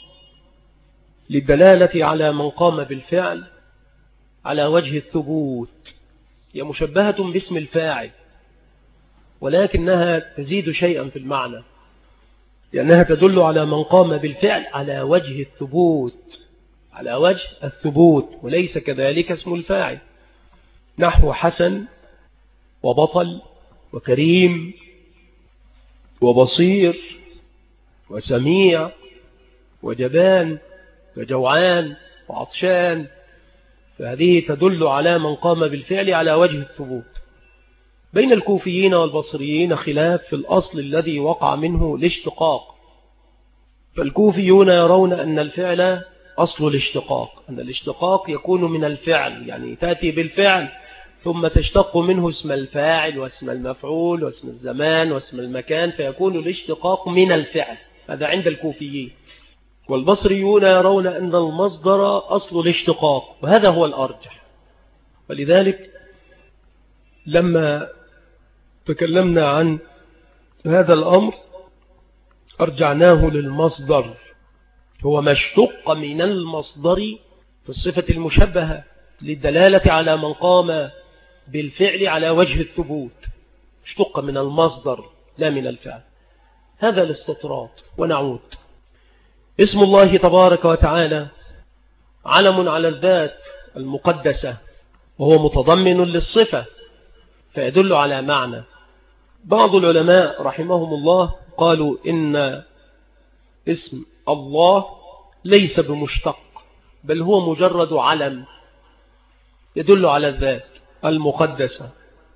للدلالة على من قام بالفعل على وجه الثبوت. هي مشبهة باسم الفاعل، ولكنها تزيد شيئا في المعنى، لأنها تدل على من قام بالفعل على وجه الثبوت، على وجه الثبوت، وليس كذلك اسم الفاعل، نحو حسن وبطل وكريم وبصير وسميع وجبان وجوعان وعطشان. فهذه تدل على من قام بالفعل على وجه الثبوت. بين الكوفيين والبصريين خلاف في الأصل الذي وقع منه الاشتقاق. فالكوفيون يرون أن الفعل أصل الاشتقاق، أن الاشتقاق يكون من الفعل، يعني تأتي بالفعل ثم تشتق منه اسم الفاعل واسم المفعول واسم الزمان واسم المكان، فيكون الاشتقاق من الفعل. هذا عند الكوفيين. والبصريون يرون أن المصدر أصل الاشتقاق، وهذا هو الأرجح. ولذلك لما تكلمنا عن هذا الأمر أرجعناه للمصدر، هو ما اشتق من المصدر في الصفة المشبهة للدلالة على من قام بالفعل على وجه الثبوت. اشتق من المصدر لا من الفعل. هذا الاستطراد. ونعود. اسم الله تبارك وتعالى علم على الذات المقدسة، وهو متضمن للصفة فيدل على معنى. بعض العلماء رحمهم الله قالوا إن اسم الله ليس بمشتق، بل هو مجرد علم يدل على الذات المقدسة.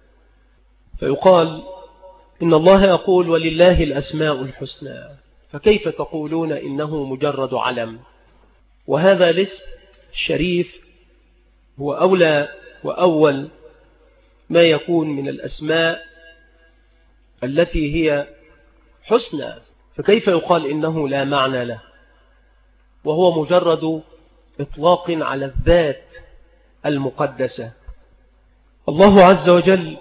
فيقال إن الله يقول ولله الأسماء الحسنى، فكيف تقولون إنه مجرد علم؟ وهذا الاسم الشريف هو أولى وأول ما يكون من الأسماء التي هي حسنى، فكيف يقال إنه لا معنى له وهو مجرد إطلاق على الذات المقدسة؟ الله عز وجل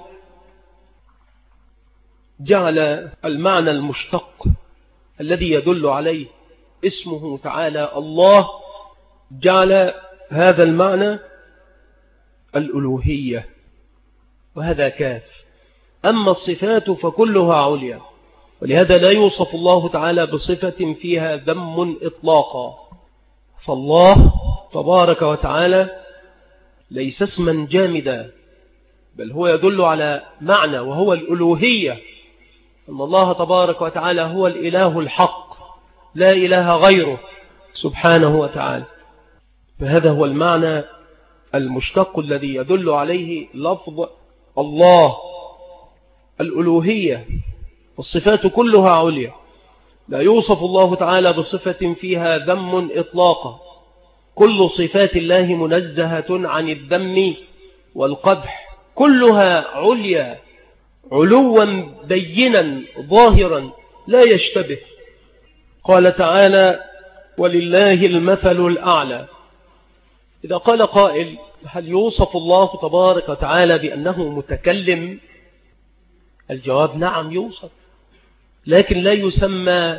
جعل المعنى المشتق الذي يدل عليه اسمه تعالى الله، جعل هذا المعنى الألوهية، وهذا كاف. أما الصفات فكلها عليا، ولهذا لا يوصف الله تعالى بصفة فيها ذم إطلاقا. فالله تبارك وتعالى ليس اسما جامدا، بل هو يدل على معنى، وهو الألوهية، أن الله تبارك وتعالى هو الإله الحق لا إله غيره سبحانه وتعالى. فهذا هو المعنى المشتق الذي يدل عليه لفظ الله، الألوهية. والصفات كلها عليا، لا يوصف الله تعالى بصفة فيها ذم إطلاقا. كل صفات الله منزهة عن الذم والقدح، كلها عليا، علوا بينا ظاهرا لا يشتبه. قال تعالى ولله المثل الأعلى. إذا قال قائل هل يوصف الله تبارك وتعالى بأنه متكلم؟ الجواب نعم يوصف، لكن لا يسمى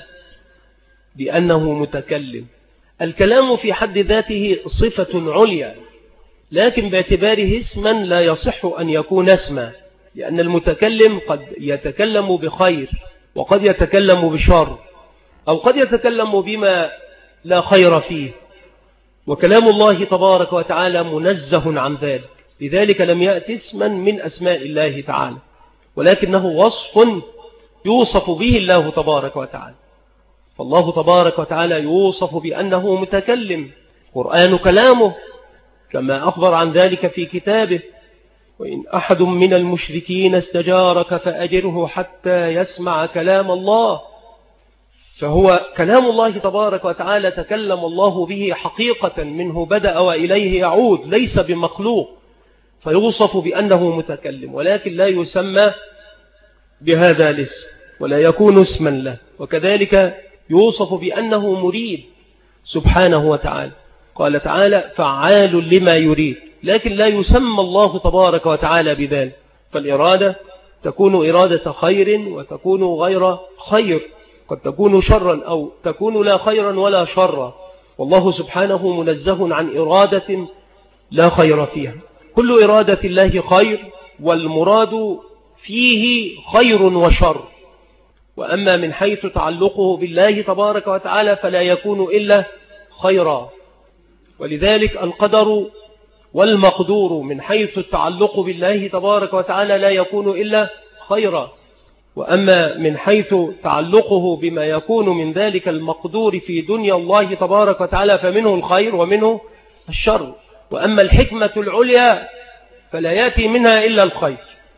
بأنه متكلم. الكلام في حد ذاته صفة عليا، لكن باعتباره اسما لا يصح أن يكون اسما، لأن المتكلم قد يتكلم بخير وقد يتكلم بشر، أو قد يتكلم بما لا خير فيه، وكلام الله تبارك وتعالى منزه عن ذلك. لذلك لم يأتي اسما من أسماء الله تعالى، ولكنه وصف يوصف به الله تبارك وتعالى. فالله تبارك وتعالى يوصف بأنه متكلم، قرآن كلامه كما أخبر عن ذلك في كتابه: وإن أحد من المشركين استجارك فأجره حتى يسمع كلام الله. فهو كلام الله تبارك وتعالى تكلم الله به حقيقة، منه بدأ وإليه يعود، ليس بمخلوق، فيوصف بأنه متكلم، ولكن لا يسمى بهذا الاسم ولا يكون اسما له. وكذلك يوصف بأنه مريد سبحانه وتعالى، قال تعالى: فعال لما يريد، لكن لا يسمى الله تبارك وتعالى بذلك. فالإرادة تكون إرادة خير وتكون غير خير، قد تكون شرا أو تكون لا خيرا ولا شرا، والله سبحانه منزه عن إرادة لا خير فيها. كل إرادة الله خير، والمراد فيه خير وشر. وأما من حيث تعلقه بالله تبارك وتعالى فلا يكون إلا خيرا. ولذلك القدر والمقدور من حيث التعلق بالله تبارك وتعالى لا يكون إلا خيرا. وأما من حيث تعلقه بما يكون من ذلك المقدور في دنيا الله تبارك وتعالى فمنه الخير ومنه الشر. وأما الحكمة العليا فلا يأتي منها إلا الخير.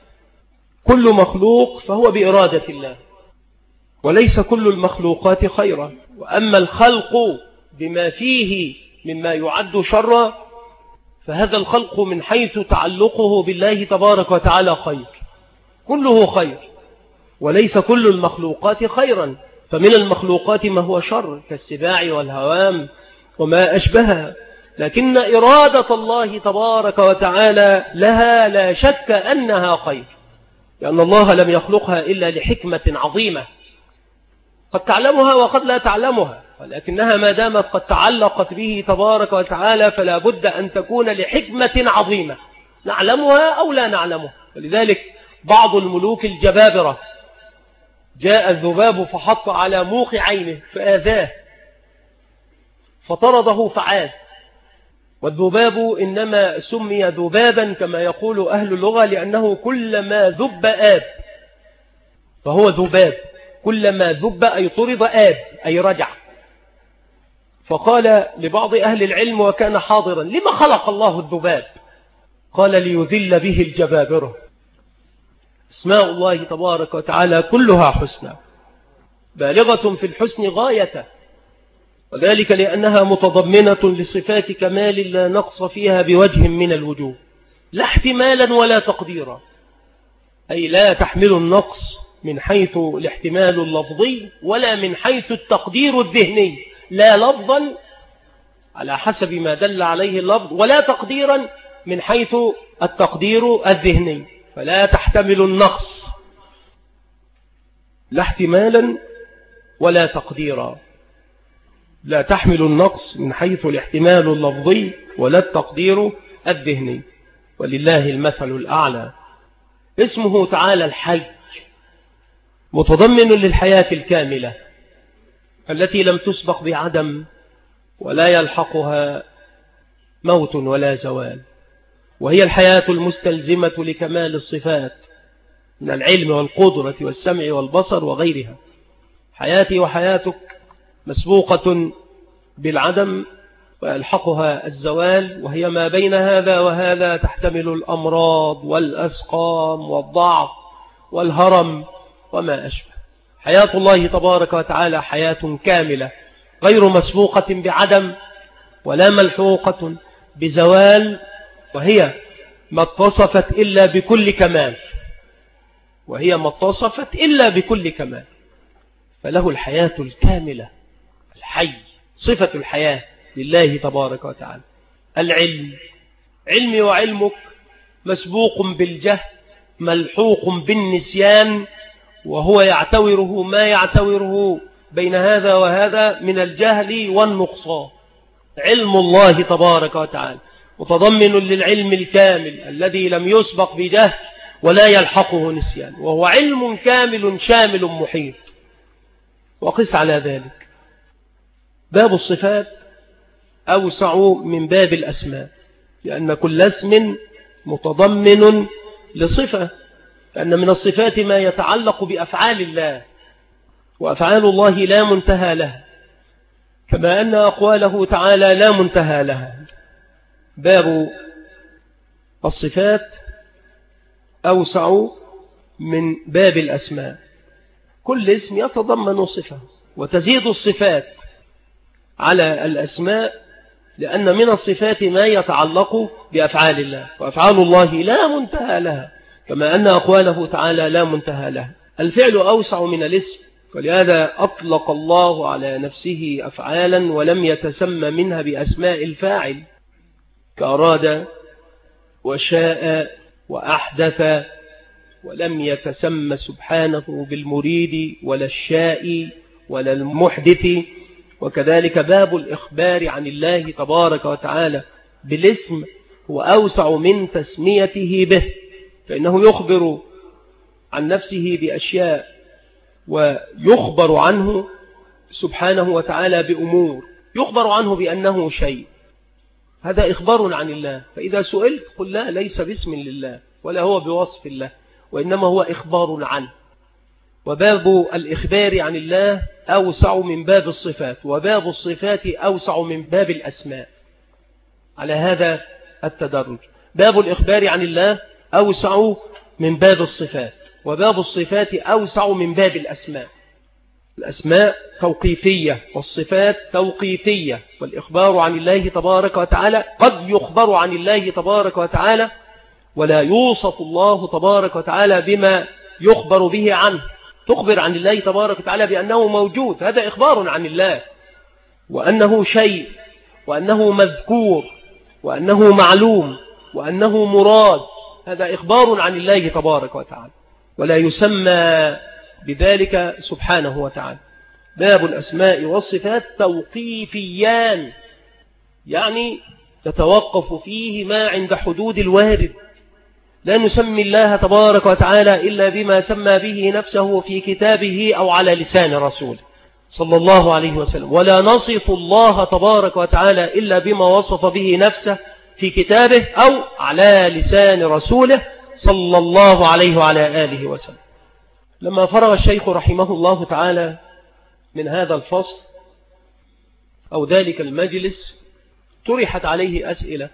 كل مخلوق فهو بإرادة الله، وليس كل المخلوقات خيرا. وأما الخلق بما فيه مما يعد شرا فهذا الخلق من حيث تعلقه بالله تبارك وتعالى خير، كله خير، وليس كل المخلوقات خيرا. فمن المخلوقات ما هو شر كالسباع والهوام وما أشبهها، لكن إرادة الله تبارك وتعالى لها لا شك أنها خير، لأن الله لم يخلقها إلا لحكمة عظيمة قد تعلمها وقد لا تعلمها، ولكنها ما دامت قد تعلقت به تبارك وتعالى فلا بد أن تكون لحكمة عظيمة نعلمها أو لا نعلمها. ولذلك بعض الملوك الجبابرة جاء الذباب فحط على موخ عينه فآذاه فطرده فعاد. والذباب إنما سمي ذبابا كما يقول أهل اللغة لأنه كلما ذب آب، فهو ذباب، كلما ذب أي طرد آب أي رجع. فقال لبعض أهل العلم وكان حاضرا: لما خلق الله الذباب؟ قال: ليذل به الجبابرة. اسماء الله تبارك وتعالى كلها حسنى بالغة في الحسن غاية، وذلك لأنها متضمنة لصفات كمال لا نقص فيها بوجه من الوجوه، لا احتمالا ولا تقديرا، أي لا تحمل النقص من حيث الاحتمال اللفظي ولا من حيث التقدير الذهني، لا لفظا على حسب ما دل عليه اللفظ ولا تقديرا من حيث التقدير الذهني، فلا تحتمل النقص لا احتمالا ولا تقديرا، لا تحمل النقص من حيث الاحتمال اللفظي ولا التقدير الذهني، ولله المثل الأعلى. اسمه تعالى الحي، متضمن للحياة الكاملة التي لم تسبق بعدم ولا يلحقها موت ولا زوال، وهي الحياة المستلزمة لكمال الصفات من العلم والقدرة والسمع والبصر وغيرها. حياتي وحياتك مسبوقة بالعدم ويلحقها الزوال، وهي ما بين هذا وهذا، تحتمل الأمراض والأسقام والضعف والهرم وما أشبه. حياة الله تبارك وتعالى حياة كاملة غير مسبوقة بعدم ولا ملحوقة بزوال، وهي ما اتصفت إلا بكل كمال، وهي ما اتصفت إلا بكل كمال، فله الحياة الكاملة. الحي صفة الحياة لله تبارك وتعالى. العلم، علمي وعلمك مسبوق بالجهل ملحوق بالنسيان، وهو يعتوره ما يعتوره بين هذا وهذا من الجهل والنقصان. علم الله تبارك وتعالى متضمن للعلم الكامل الذي لم يسبق بجهل ولا يلحقه نسيان، وهو علم كامل شامل محيط. وقس على ذلك باب الصفات أوسع من باب الأسماء، لأن كل اسم متضمن لصفة، لأن من الصفات ما يتعلق بأفعال الله، وأفعال الله لا منتهى لها، كما أن أقواله تعالى لا منتهى لها. باب الصفات أوسع من باب الأسماء، كل اسم يتضمن صفة، وتزيد الصفات على الأسماء، لأن من الصفات ما يتعلق بأفعال الله، وأفعال الله لا منتهى لها، كما أن أقواله تعالى لا منتهى لها. الفعل أوسع من الاسم، ولهذا أطلق الله على نفسه أفعالا ولم يتسمى منها بأسماء الفاعل، كأراد وشاء وأحدث، ولم يتسمى سبحانه بالمريد ولا الشاء ولا المحدث. وكذلك باب الإخبار عن الله تبارك وتعالى بالاسم هو أوسع من تسميته به، فإنه يخبر عن نفسه بأشياء، ويخبر عنه سبحانه وتعالى بأمور، يخبر عنه بأنه شيء، هذا إخبار عن الله. فإذا سئلت قل لا، ليس باسم لله ولا هو بوصف الله، وإنما هو إخبار عنه. وباب الإخبار عن الله أوسع من باب الصفات، وباب الصفات أوسع من باب الأسماء، على هذا التدرج. باب الإخبار عن الله أوسع من باب الصفات، وباب الصفات أوسع من باب الأسماء. الأسماء توقيفية والصفات توقيفية، والإخبار عن الله تبارك وتعالى قد يخبر عن الله تبارك وتعالى ولا يوصف الله تبارك وتعالى بما يخبر به عنه. تخبر عن الله تبارك وتعالى بأنه موجود، هذا إخبار عن الله، وأنه شيء، وأنه مذكور، وأنه معلوم، وأنه مراد، هذا إخبار عن الله تبارك وتعالى، ولا يسمى بذلك سبحانه وتعالى. باب الأسماء والصفات توقيفيان، يعني تتوقف فيه ما عند حدود الوارد، لا نسمي الله تبارك وتعالى إلا بما سمى به نفسه في كتابه أو على لسان رسوله صلى الله عليه وسلم، ولا نصف الله تبارك وتعالى إلا بما وصف به نفسه في كتابه أو على لسان رسوله صلى الله عليه وعلى آله وسلم. لما فرغ الشيخ رحمه الله تعالى من هذا الفصل أو ذلك المجلس، طرحت عليه أسئلة،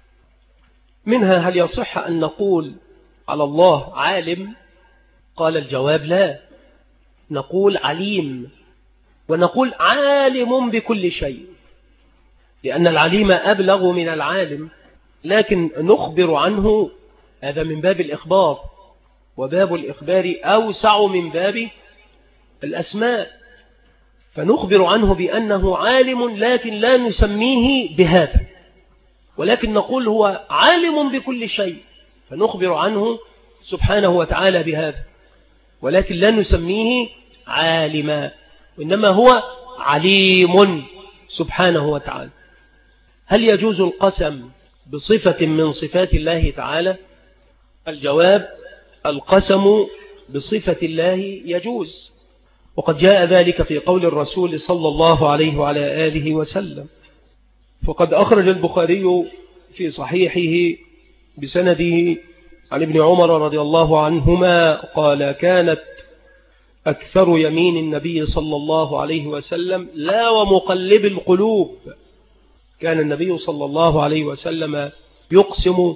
منها: هل يصح أن نقول على الله عالم؟ قال الجواب: لا، نقول عليم، ونقول عالم بكل شيء، لأن العليم أبلغ من العالم، لكن نخبر عنه، هذا من باب الإخبار، وباب الإخبار أوسع من باب الأسماء، فنخبر عنه بأنه عالم، لكن لا نسميه بهذا، ولكن نقول هو عالم بكل شيء، فنخبر عنه سبحانه وتعالى بهذا، ولكن لا نسميه عالما، وإنما هو عليم سبحانه وتعالى. هل يجوز القسم بصفة من صفات الله تعالى؟ الجواب: القسم بصفة الله يجوز، وقد جاء ذلك في قول الرسول صلى الله عليه وعلى آله وسلم، فقد أخرج البخاري في صحيحه بسنده عن ابن عمر رضي الله عنهما قال: كانت أكثر يمين النبي صلى الله عليه وسلم لا ومقلب القلوب. كان النبي صلى الله عليه وسلم يقسم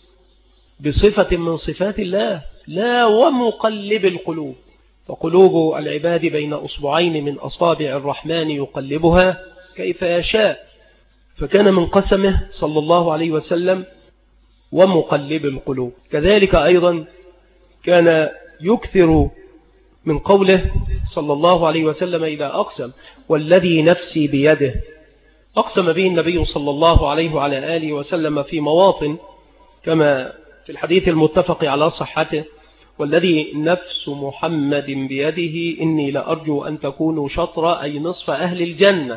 بصفة من صفات الله، لا ومقلب القلوب، فقلوب العباد بين أصبعين من أصابع الرحمن يقلبها كيف يشاء، فكان من قسمه صلى الله عليه وسلم ومقلب القلوب. كذلك أيضا كان يكثر من قوله صلى الله عليه وسلم إذا أقسم: والذي نفسي بيده. أقسم به النبي صلى الله عليه وعلى آله وسلم في مواطن، كما في الحديث المتفق على صحته: والذي نفس محمد بيده إني لأرجو أن تكونوا شطر أي نصف أهل الجنة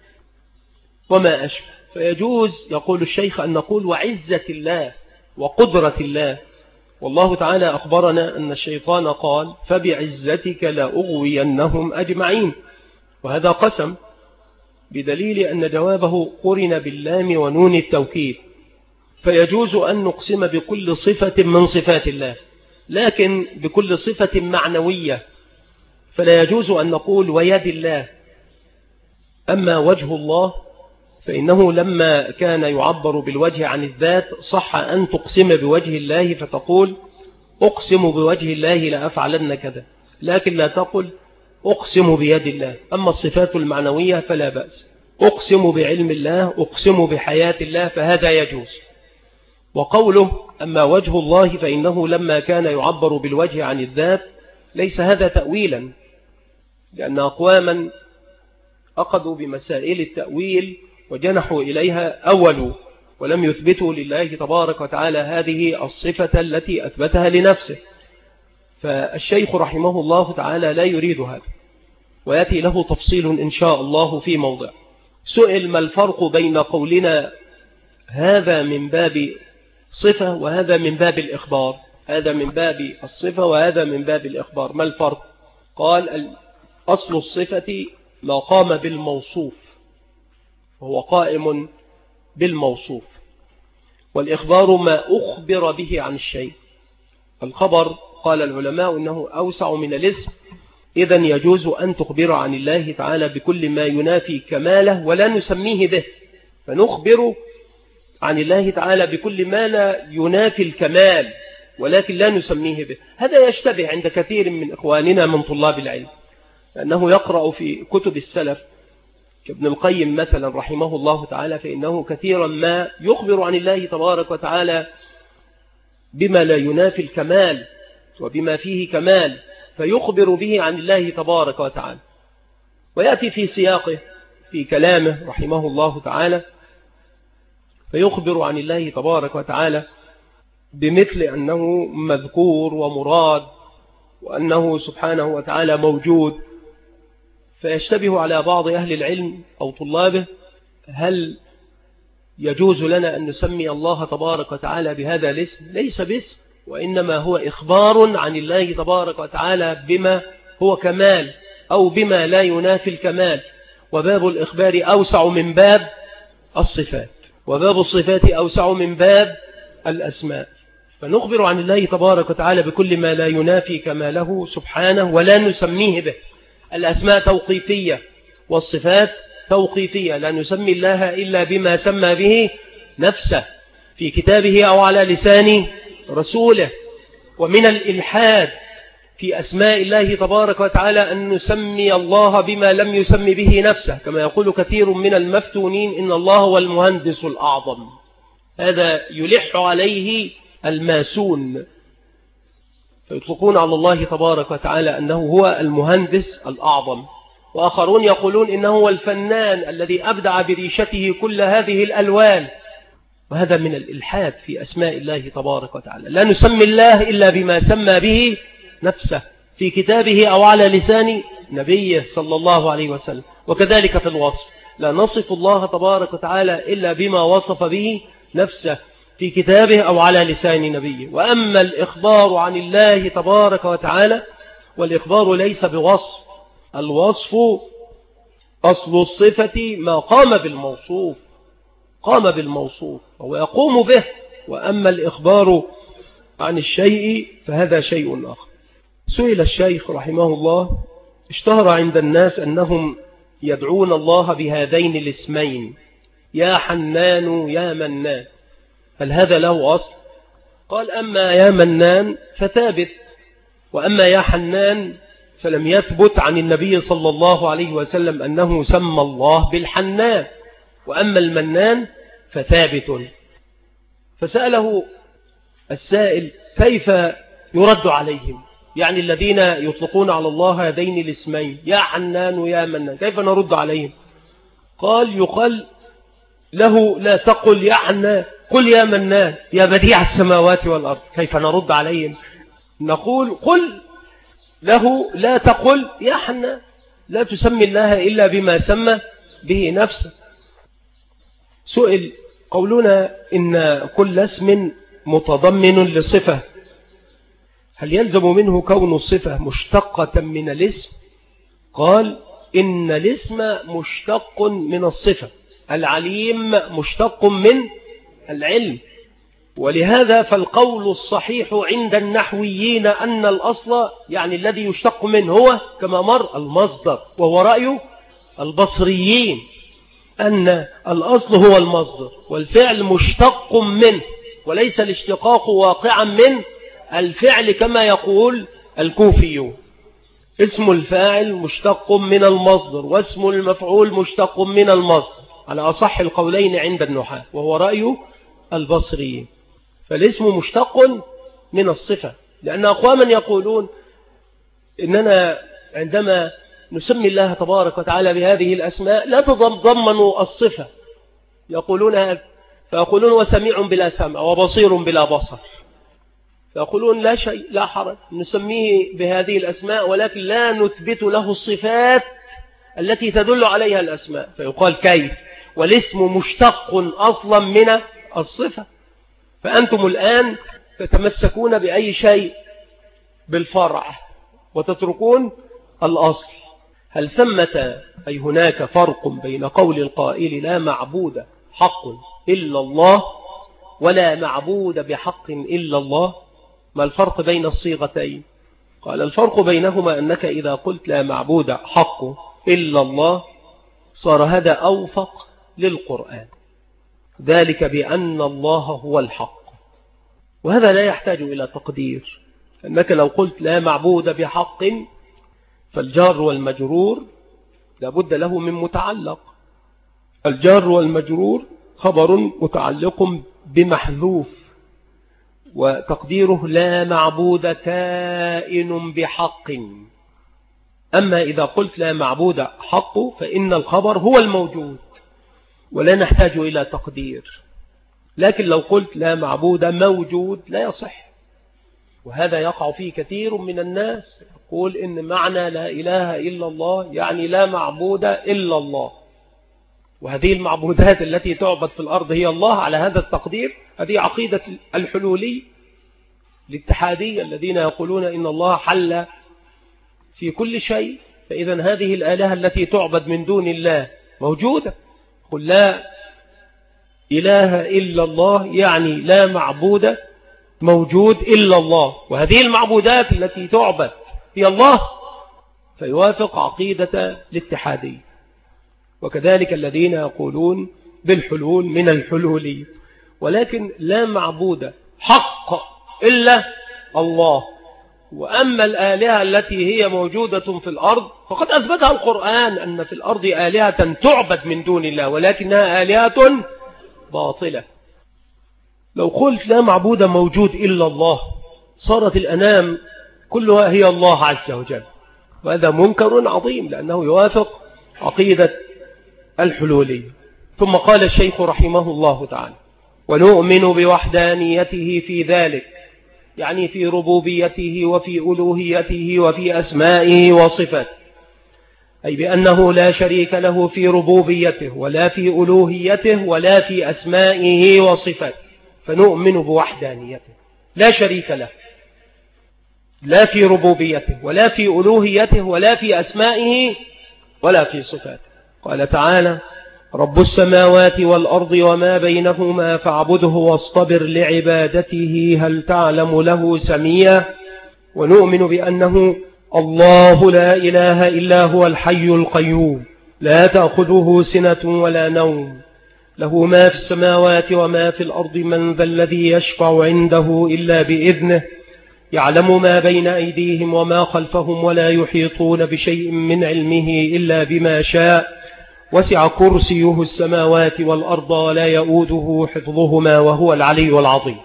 وما أشبه. فيجوز يقول الشيخ أن نقول وعزة الله وقدرة الله، والله تعالى أخبرنا أن الشيطان قال: فبعزتك لأغوينهم أجمعين، وهذا قسم بدليل أن جوابه قرن باللام ونون التوكيد. فيجوز أن نقسم بكل صفة من صفات الله، لكن بكل صفة معنوية، فلا يجوز أن نقول ويد الله. أما وجه الله فإنه لما كان يعبر بالوجه عن الذات صح أن تقسم بوجه الله، فتقول: أقسم بوجه الله لأفعلن كذا، لكن لا تقل أقسم بيد الله. أما الصفات المعنوية فلا بأس. أقسم بعلم الله، أقسم بحياة الله، فهذا يجوز. وقوله: أما وجه الله فإنه لما كان يعبر بالوجه عن الذات، ليس هذا تأويلا، لأن أقواما أخذوا بمسائل التأويل وجنحوا إليها أولوا ولم يثبتوا لله تبارك وتعالى هذه الصفة التي أثبتها لنفسه. فالشيخ رحمه الله تعالى لا يريد هذا، ويأتي له تفصيل إن شاء الله في موضع. سئل: ما الفرق بين قولنا هذا من باب صفة وهذا من باب الإخبار؟ هذا من باب الصفة وهذا من باب الإخبار، ما الفرق؟ قال: أصل الصفة ما قام بالموصوف، وهو قائم بالموصوف، والإخبار ما أخبر به عن الشيء. الخبر قال العلماء إنه أوسع من الاسم، إذن يجوز أن تخبر عن الله تعالى بكل ما ينافي كماله ولا نسميه به، فنخبر عن الله تعالى بكل ما لا ينافي الكمال ولكن لا نسميه به. هذا يشتبه عند كثير من إخواننا من طلاب العلم، لأنه يقرأ في كتب السلف كابن القيم مثلا رحمه الله تعالى، فإنه كثيرا ما يخبر عن الله تبارك وتعالى بما لا ينافي الكمال وبما فيه كمال، فيخبر به عن الله تبارك وتعالى. ويأتي في سياقه في كلامه رحمه الله تعالى فيخبر عن الله تبارك وتعالى بمثل أنه مذكور ومراد وأنه سبحانه وتعالى موجود. فيشتبه على بعض أهل العلم أو طلابه: هل يجوز لنا أن نسمي الله تبارك وتعالى بهذا الاسم؟ ليس باسم، وإنما هو إخبار عن الله تبارك وتعالى بما هو كمال أو بما لا ينافي الكمال، وباب الإخبار أوسع من باب الصفات، وباب الصفات أوسع من باب الأسماء. فنخبر عن الله تبارك وتعالى بكل ما لا ينافي كماله سبحانه ولا نسميه به. الأسماء توقيفية والصفات توقيفية، لا نسمي الله إلا بما سمى به نفسه في كتابه أو على لسان رسوله. ومن الإلحاد في أسماء الله تبارك وتعالى أن نسمي الله بما لم يسمي به نفسه، كما يقول كثير من المفتونين: إن الله هو المهندس الأعظم. هذا يلح عليه الماسون، فيطلقون على الله تبارك وتعالى أنه هو المهندس الأعظم. وآخرون يقولون إنه هو الفنان الذي أبدع بريشته كل هذه الألوان. وهذا من الإلحاد في أسماء الله تبارك وتعالى. لا نسمي الله إلا بما سمى به نفسه في كتابه أو على لسان نبيه صلى الله عليه وسلم. وكذلك في الوصف، لا نصف الله تبارك وتعالى إلا بما وصف به نفسه في كتابه أو على لسان نبيه. وأما الإخبار عن الله تبارك وتعالى، والإخبار ليس بوصف، الوصف أصل الصفة ما قام بالموصوف، قام بالموصوف وهو يقوم به. وأما الإخبار عن الشيء فهذا شيء آخر. سئل الشيخ رحمه الله: اشتهر عند الناس أنهم يدعون الله بهذين الاسمين، يا حنان يا منان، هل هذا له أصل؟ قال: أما يا منان فثابت، وأما يا حنان فلم يثبت عن النبي صلى الله عليه وسلم أنه سمى الله بالحنان، وأما المنان فثابت. فسأله السائل: كيف يرد عليهم؟ يعني الذين يطلقون على الله هذين الاسمين يا حنان ويا منان، كيف نرد عليهم؟ قال: يقال له: لا تقل يا حنان، قل يا منان يا بديع السماوات والأرض. كيف نرد عليهم؟ نقول قل له لا تقل يا حنان، لا تسمي الله إلا بما سمى به نفسه. سئل قولنا إن كل اسم متضمن لصفة، هل يلزم منه كون الصفة مشتقة من الاسم؟ قال إن الاسم مشتق من الصفة، العليم مشتق من العلم، ولهذا فالقول الصحيح عند النحويين أن الأصل يعني الذي يشتق منه هو كما مر المصدر، وهو رأي البصريين أن الأصل هو المصدر والفعل مشتق منه، وليس الاشتقاق واقعا من الفعل كما يقول الكوفيون. اسم الفاعل مشتق من المصدر، واسم المفعول مشتق من المصدر على أصح القولين عند النحاة، وهو رأي البصريين. فالاسم مشتق من الصفة، لأن أقواما يقولون إننا عندما نسمي الله تبارك وتعالى بهذه الأسماء لا تتضمن الصفة، يقولون هذا، فيقولون وسميع بلا سمع وبصير بلا بصر، فيقولون لا شيء لا حرج نسميه بهذه الأسماء ولكن لا نثبت له الصفات التي تدل عليها الأسماء. فيقال كيف والاسم مشتق أصلا من الصفة؟ فأنتم الآن تتمسكون بأي شيء؟ بالفرع وتتركون الأصل. هل ثمة أي هناك فرق بين قول القائل لا معبود حق إلا الله ولا معبود بحق إلا الله؟ ما الفرق بين الصيغتين؟ قال الفرق بينهما أنك إذا قلت لا معبود حق إلا الله صار هذا أوفق للقرآن، ذلك بأن الله هو الحق، وهذا لا يحتاج إلى تقدير، أنك لو قلت لا معبود بحق فالجار والمجرور لابد له من متعلق، الجار والمجرور خبر متعلق بمحذوف وتقديره لا معبود كائن بحق. أما إذا قلت لا معبود حق فإن الخبر هو الموجود ولا نحتاج إلى تقدير، لكن لو قلت لا معبود موجود لا يصح، وهذا يقع فيه كثير من الناس، يقول إن معنى لا إله إلا الله يعني لا معبود إلا الله، وهذه المعبودات التي تعبد في الأرض هي الله على هذا التقدير. هذه عقيدة الحلولي الاتحادية الذين يقولون إن الله حل في كل شيء، فإذا هذه الآلهة التي تعبد من دون الله موجودة. قل لا إله إلا الله يعني لا معبود موجود إلا الله، وهذه المعبودات التي تعبد هي الله، فيوافق عقيدة الاتحادية. وكذلك الذين يقولون بالحلول من الحلولي، ولكن لا معبود حق إلا الله. وأما الآلهة التي هي موجودة في الأرض فقد أثبتها القرآن أن في الأرض آلهة تعبد من دون الله ولكنها آلهة باطلة. لو قلت لا معبود موجود إلا الله صارت الأنام كلها هي الله عز وجل، وهذا منكر عظيم لأنه يوافق عقيدة الحلولية. ثم قال الشيخ رحمه الله تعالى ونؤمن بوحدانيته في ذلك، يعني في ربوبيته وفي ألوهيته وفي أسمائه وصفاته، أي بأنه لا شريك له في ربوبيته ولا في ألوهيته ولا في أسمائه وصفاته، فنؤمن بوحدانيته لا شريك له لا في ربوبيته ولا في ألوهيته ولا في أسمائه ولا في صفاته. قال تعالى رب السماوات والأرض وما بينهما فاعبده واصطبر لعبادته هل تعلم له سميا. ونؤمن بأنه الله لا إله إلا هو الحي القيوم لا تأخذه سنة ولا نوم له ما في السماوات وما في الأرض من ذا الذي يشفع عنده إلا بإذنه يعلم ما بين أيديهم وما خلفهم ولا يحيطون بشيء من علمه إلا بما شاء وسع كرسيه السماوات والأرض ولا يؤوده حفظهما وهو العلي العظيم.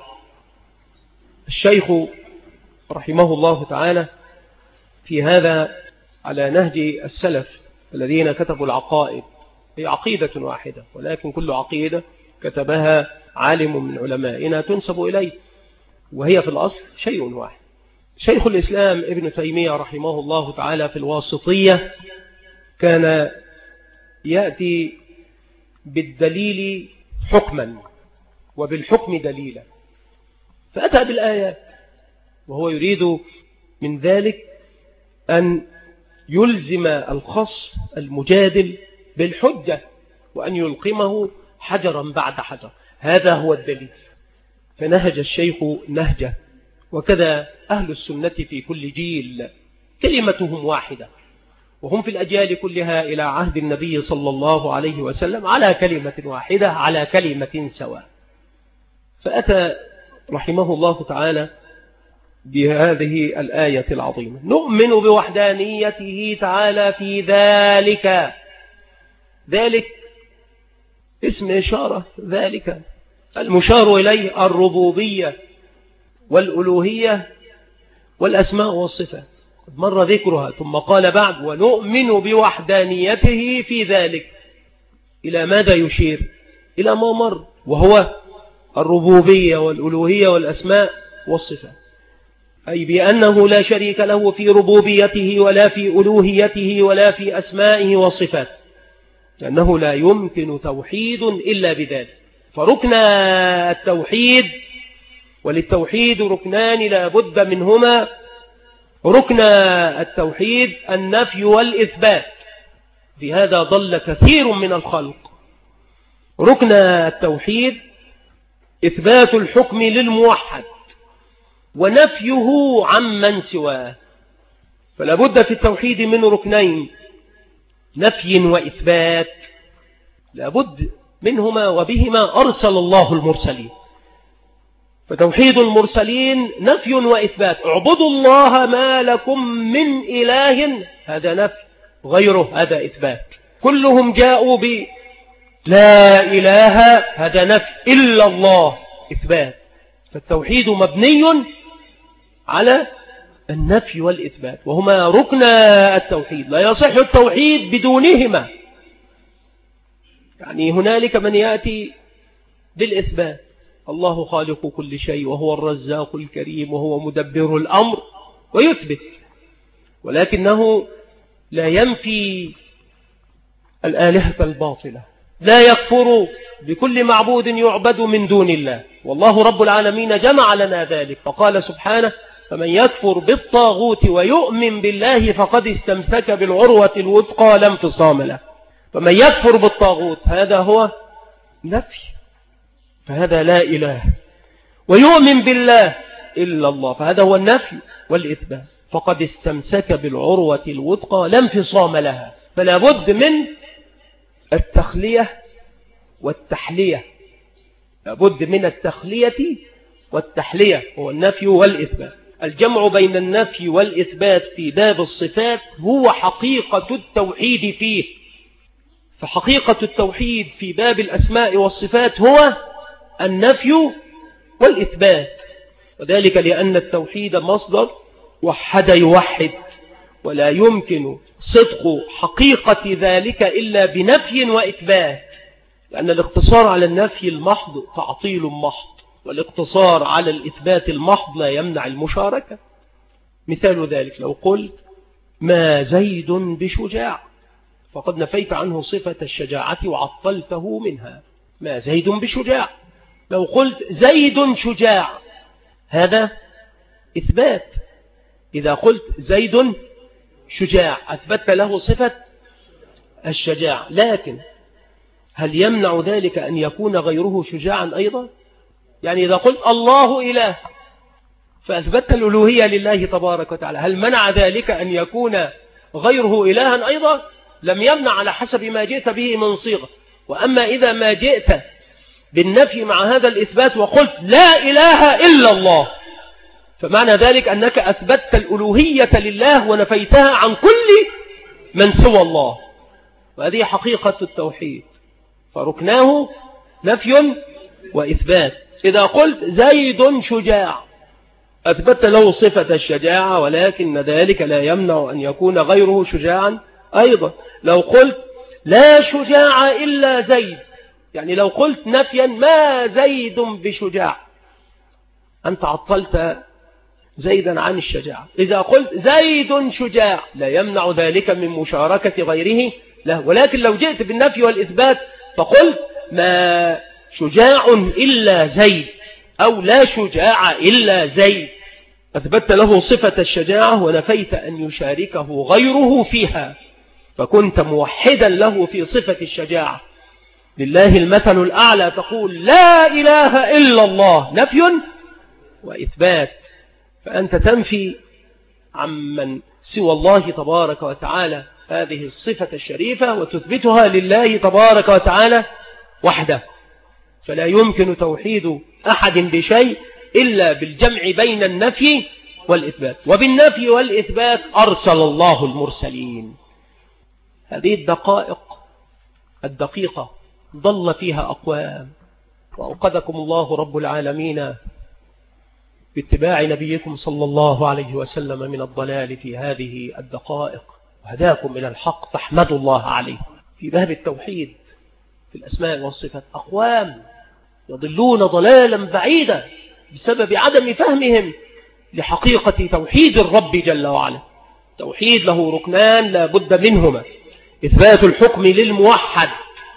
الشيخ رحمه الله تعالى في هذا على نهج السلف الذين كتبوا العقائد، هي عقيدة واحدة ولكن كل عقيدة كتبها عالم من علمائنا تنسب إليه، وهي في الأصل شيء واحد. شيخ الإسلام ابن تيمية رحمه الله تعالى في الواسطية كان يأتي بالدليل حكما وبالحكم دليلا، فأتى بالآيات، وهو يريد من ذلك أن يلزم الخصم المجادل بالحجة وأن يلقمه حجرا بعد حجر. هذا هو الدليل. فنهج الشيخ نهجه، وكذا أهل السنة في كل جيل كلمتهم واحدة، وهم في الأجيال كلها إلى عهد النبي صلى الله عليه وسلم على كلمة واحدة، على كلمة سواء. فأتى رحمه الله تعالى بهذه الآية العظيمة: نؤمن بوحدانيته تعالى في ذلك. ذلك اسم إشارة، ذلك المشار إليه الربوبية والألوهية والأسماء والصفات، مر ذكرها، ثم قال بعد: ونؤمن بوحدانيته في ذلك. إلى ماذا يشير؟ إلى ما مر، وهو الربوبية والألوهية والأسماء والصفات، أي بأنه لا شريك له في ربوبيته ولا في ألوهيته ولا في أسمائه وصفاته، لأنه لا يمكن توحيد إلا بذلك. فركن التوحيد، وللتوحيد ركنان لا بد منهما: ركن التوحيد النفي والإثبات، بهذا ضل كثير من الخلق. ركن التوحيد إثبات الحكم للموحد ونفيه عمن سواه، فلا بد في التوحيد من ركنين: نفي وإثبات، لا بد منهما، وبهما أرسل الله المرسلين. فتوحيد المرسلين نفي وإثبات: اعبدوا الله ما لكم من إله، هذا نفي، غيره هذا إثبات. كلهم جاءوا لا إله، هذا نفي، إلا الله إثبات. فالتوحيد مبني على النفي والإثبات، وهما ركن التوحيد، لا يصح التوحيد بدونهما. يعني هنالك من يأتي بالإثبات: الله خالق كل شيء وهو الرزاق الكريم وهو مدبر الأمر، ويثبت، ولكنه لا ينفي الآلهة الباطلة، لا يكفر بكل معبود يعبد من دون الله. والله رب العالمين جمع لنا ذلك، فقال سبحانه: فمن يكفر بالطاغوت ويؤمن بالله فقد استمسك بالعروة الوثقى لا انفصام له. فمن يكفر بالطاغوت هذا هو نفي، فهذا لا إله، ويؤمن بالله إلا الله، فهذا هو النفي والإثبات. فقد استمسك بالعروة الوثقى لا انفصام لها. فلا بد من التخلية والتحلية، لا بد من التخلية والتحلية، هو النفي والإثبات. الجمع بين النفي والإثبات في باب الصفات هو حقيقة التوحيد فيه. فحقيقة التوحيد في باب الأسماء والصفات هو النفي والإثبات، وذلك لأن التوحيد مصدر وحد يوحد، ولا يمكن صدق حقيقة ذلك إلا بنفي وإثبات، لأن الاقتصار على النفي المحض تعطيل محض، والاقتصار على الإثبات المحض لا يمنع المشاركة. مثال ذلك: لو قلت ما زيد بشجاع، فقد نفيت عنه صفة الشجاعة وعطلته منها. ما زيد بشجاع. لو قلت زيد شجاع، هذا إثبات. إذا قلت زيد شجاع أثبت له صفة الشجاع، لكن هل يمنع ذلك أن يكون غيره شجاعا أيضا؟ يعني إذا قلت الله إله فأثبت الألوهية لله تبارك وتعالى، هل منع ذلك أن يكون غيره إلها أيضا؟ لم يمنع على حسب ما جئت به من صيغة. وأما إذا ما جئت بالنفي مع هذا الإثبات وقلت لا إله إلا الله، فمعنى ذلك أنك أثبتت الألوهية لله ونفيتها عن كل من سوى الله، وهذه حقيقة التوحيد. فركناه نفي وإثبات. إذا قلت زيد شجاع أثبت له صفة الشجاعة، ولكن ذلك لا يمنع أن يكون غيره شجاعا أيضا. لو قلت لا شجاع إلا زيد يعني لو قلت نفيا ما زيد بشجاع أنت عطلت زيدا عن الشجاعة. إذا قلت زيد شجاع لا يمنع ذلك من مشاركة غيره له، ولكن لو جئت بالنفي والإثبات فقلت ما شجاع إلا زيد أو لا شجاع إلا زيد، أثبت له صفة الشجاعة ونفيت أن يشاركه غيره فيها، فكنت موحدا له في صفة الشجاعة. لله المثل الأعلى، تقول لا إله إلا الله، نفي وإثبات، فأنت تنفي عمن سوى الله تبارك وتعالى هذه الصفة الشريفة وتثبتها لله تبارك وتعالى وحده. فلا يمكن توحيد أحد بشيء إلا بالجمع بين النفي والإثبات، وبالنفي والإثبات أرسل الله المرسلين. هذه الدقائق الدقيقة ضل فيها أقوام، وأوقدكم الله رب العالمين باتباع نبيكم صلى الله عليه وسلم من الضلال في هذه الدقائق، وهداكم إلى الحق، فاحمدوا الله عليه. في باب التوحيد في الأسماء والصفات أقوام يضلون ضلالا بعيدا بسبب عدم فهمهم لحقيقة توحيد الرب جل وعلا. توحيد له ركنان لا بد منهما: إثبات الحكم للموحد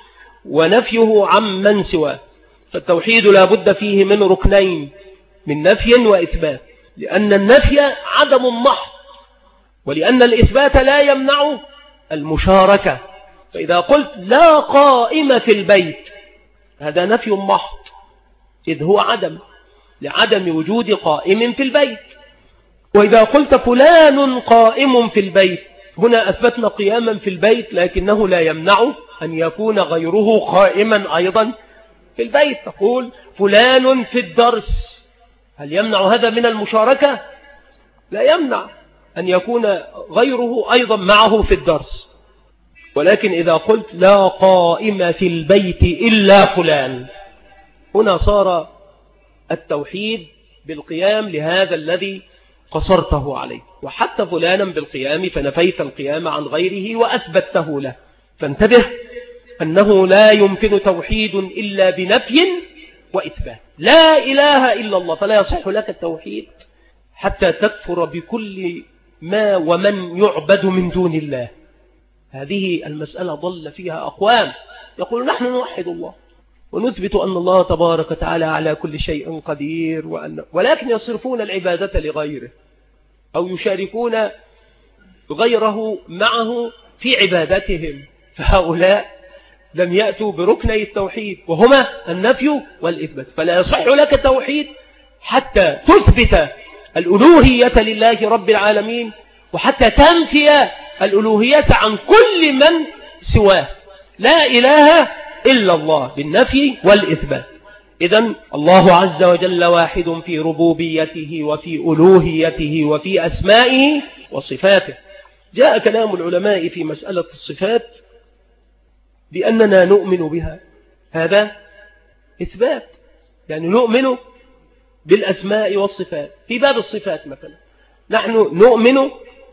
ونفيه عمن سواه. فالتوحيد لا بد فيه من ركنين، من نفي وإثبات، لأن النفي عدم محض، ولأن الإثبات لا يمنع المشاركة. فإذا قلت لا قائم في البيت هذا نفي محض، إذ هو عدم، لعدم وجود قائم في البيت. وإذا قلت فلان قائم في البيت، هنا أثبتنا قياما في البيت، لكنه لا يمنع أن يكون غيره قائما أيضا في البيت. تقول فلان في الدرس، هل يمنع هذا من المشاركة؟ لا يمنع أن يكون غيره أيضا معه في الدرس. ولكن إذا قلت لا قائم في البيت إلا فلان، هنا صار التوحيد بالقيام لهذا الذي قصرته عليه، وحتى فلانا بالقيام فنفيت القيام عن غيره وأثبته له. فانتبه أنه لا يمكن توحيد إلا بنفي وإثبات. لا إله إلا الله، فلا يصح لك التوحيد حتى تكفر بكل ما ومن يعبد من دون الله. هذه المسألة ضل فيها أقوام يقول نحن نوحد الله ونثبت أن الله تبارك وتعالى على كل شيء قدير، ولكن يصرفون العبادة لغيره أو يشاركون غيره معه في عبادتهم. فهؤلاء لم يأتوا بركني التوحيد وهما النفي والإثبات. فلا يصح لك التوحيد حتى تثبت الألوهية لله رب العالمين، وحتى تنفي الألوهية عن كل من سواه. لا إله إلا الله بالنفي والإثبات. إذن الله عز وجل واحد في ربوبيته وفي ألوهيته وفي أسمائه وصفاته. جاء كلام العلماء في مسألة الصفات بأننا نؤمن بها، هذا إثبات، يعني نؤمن بالأسماء والصفات. في باب الصفات مثلا نحن نؤمن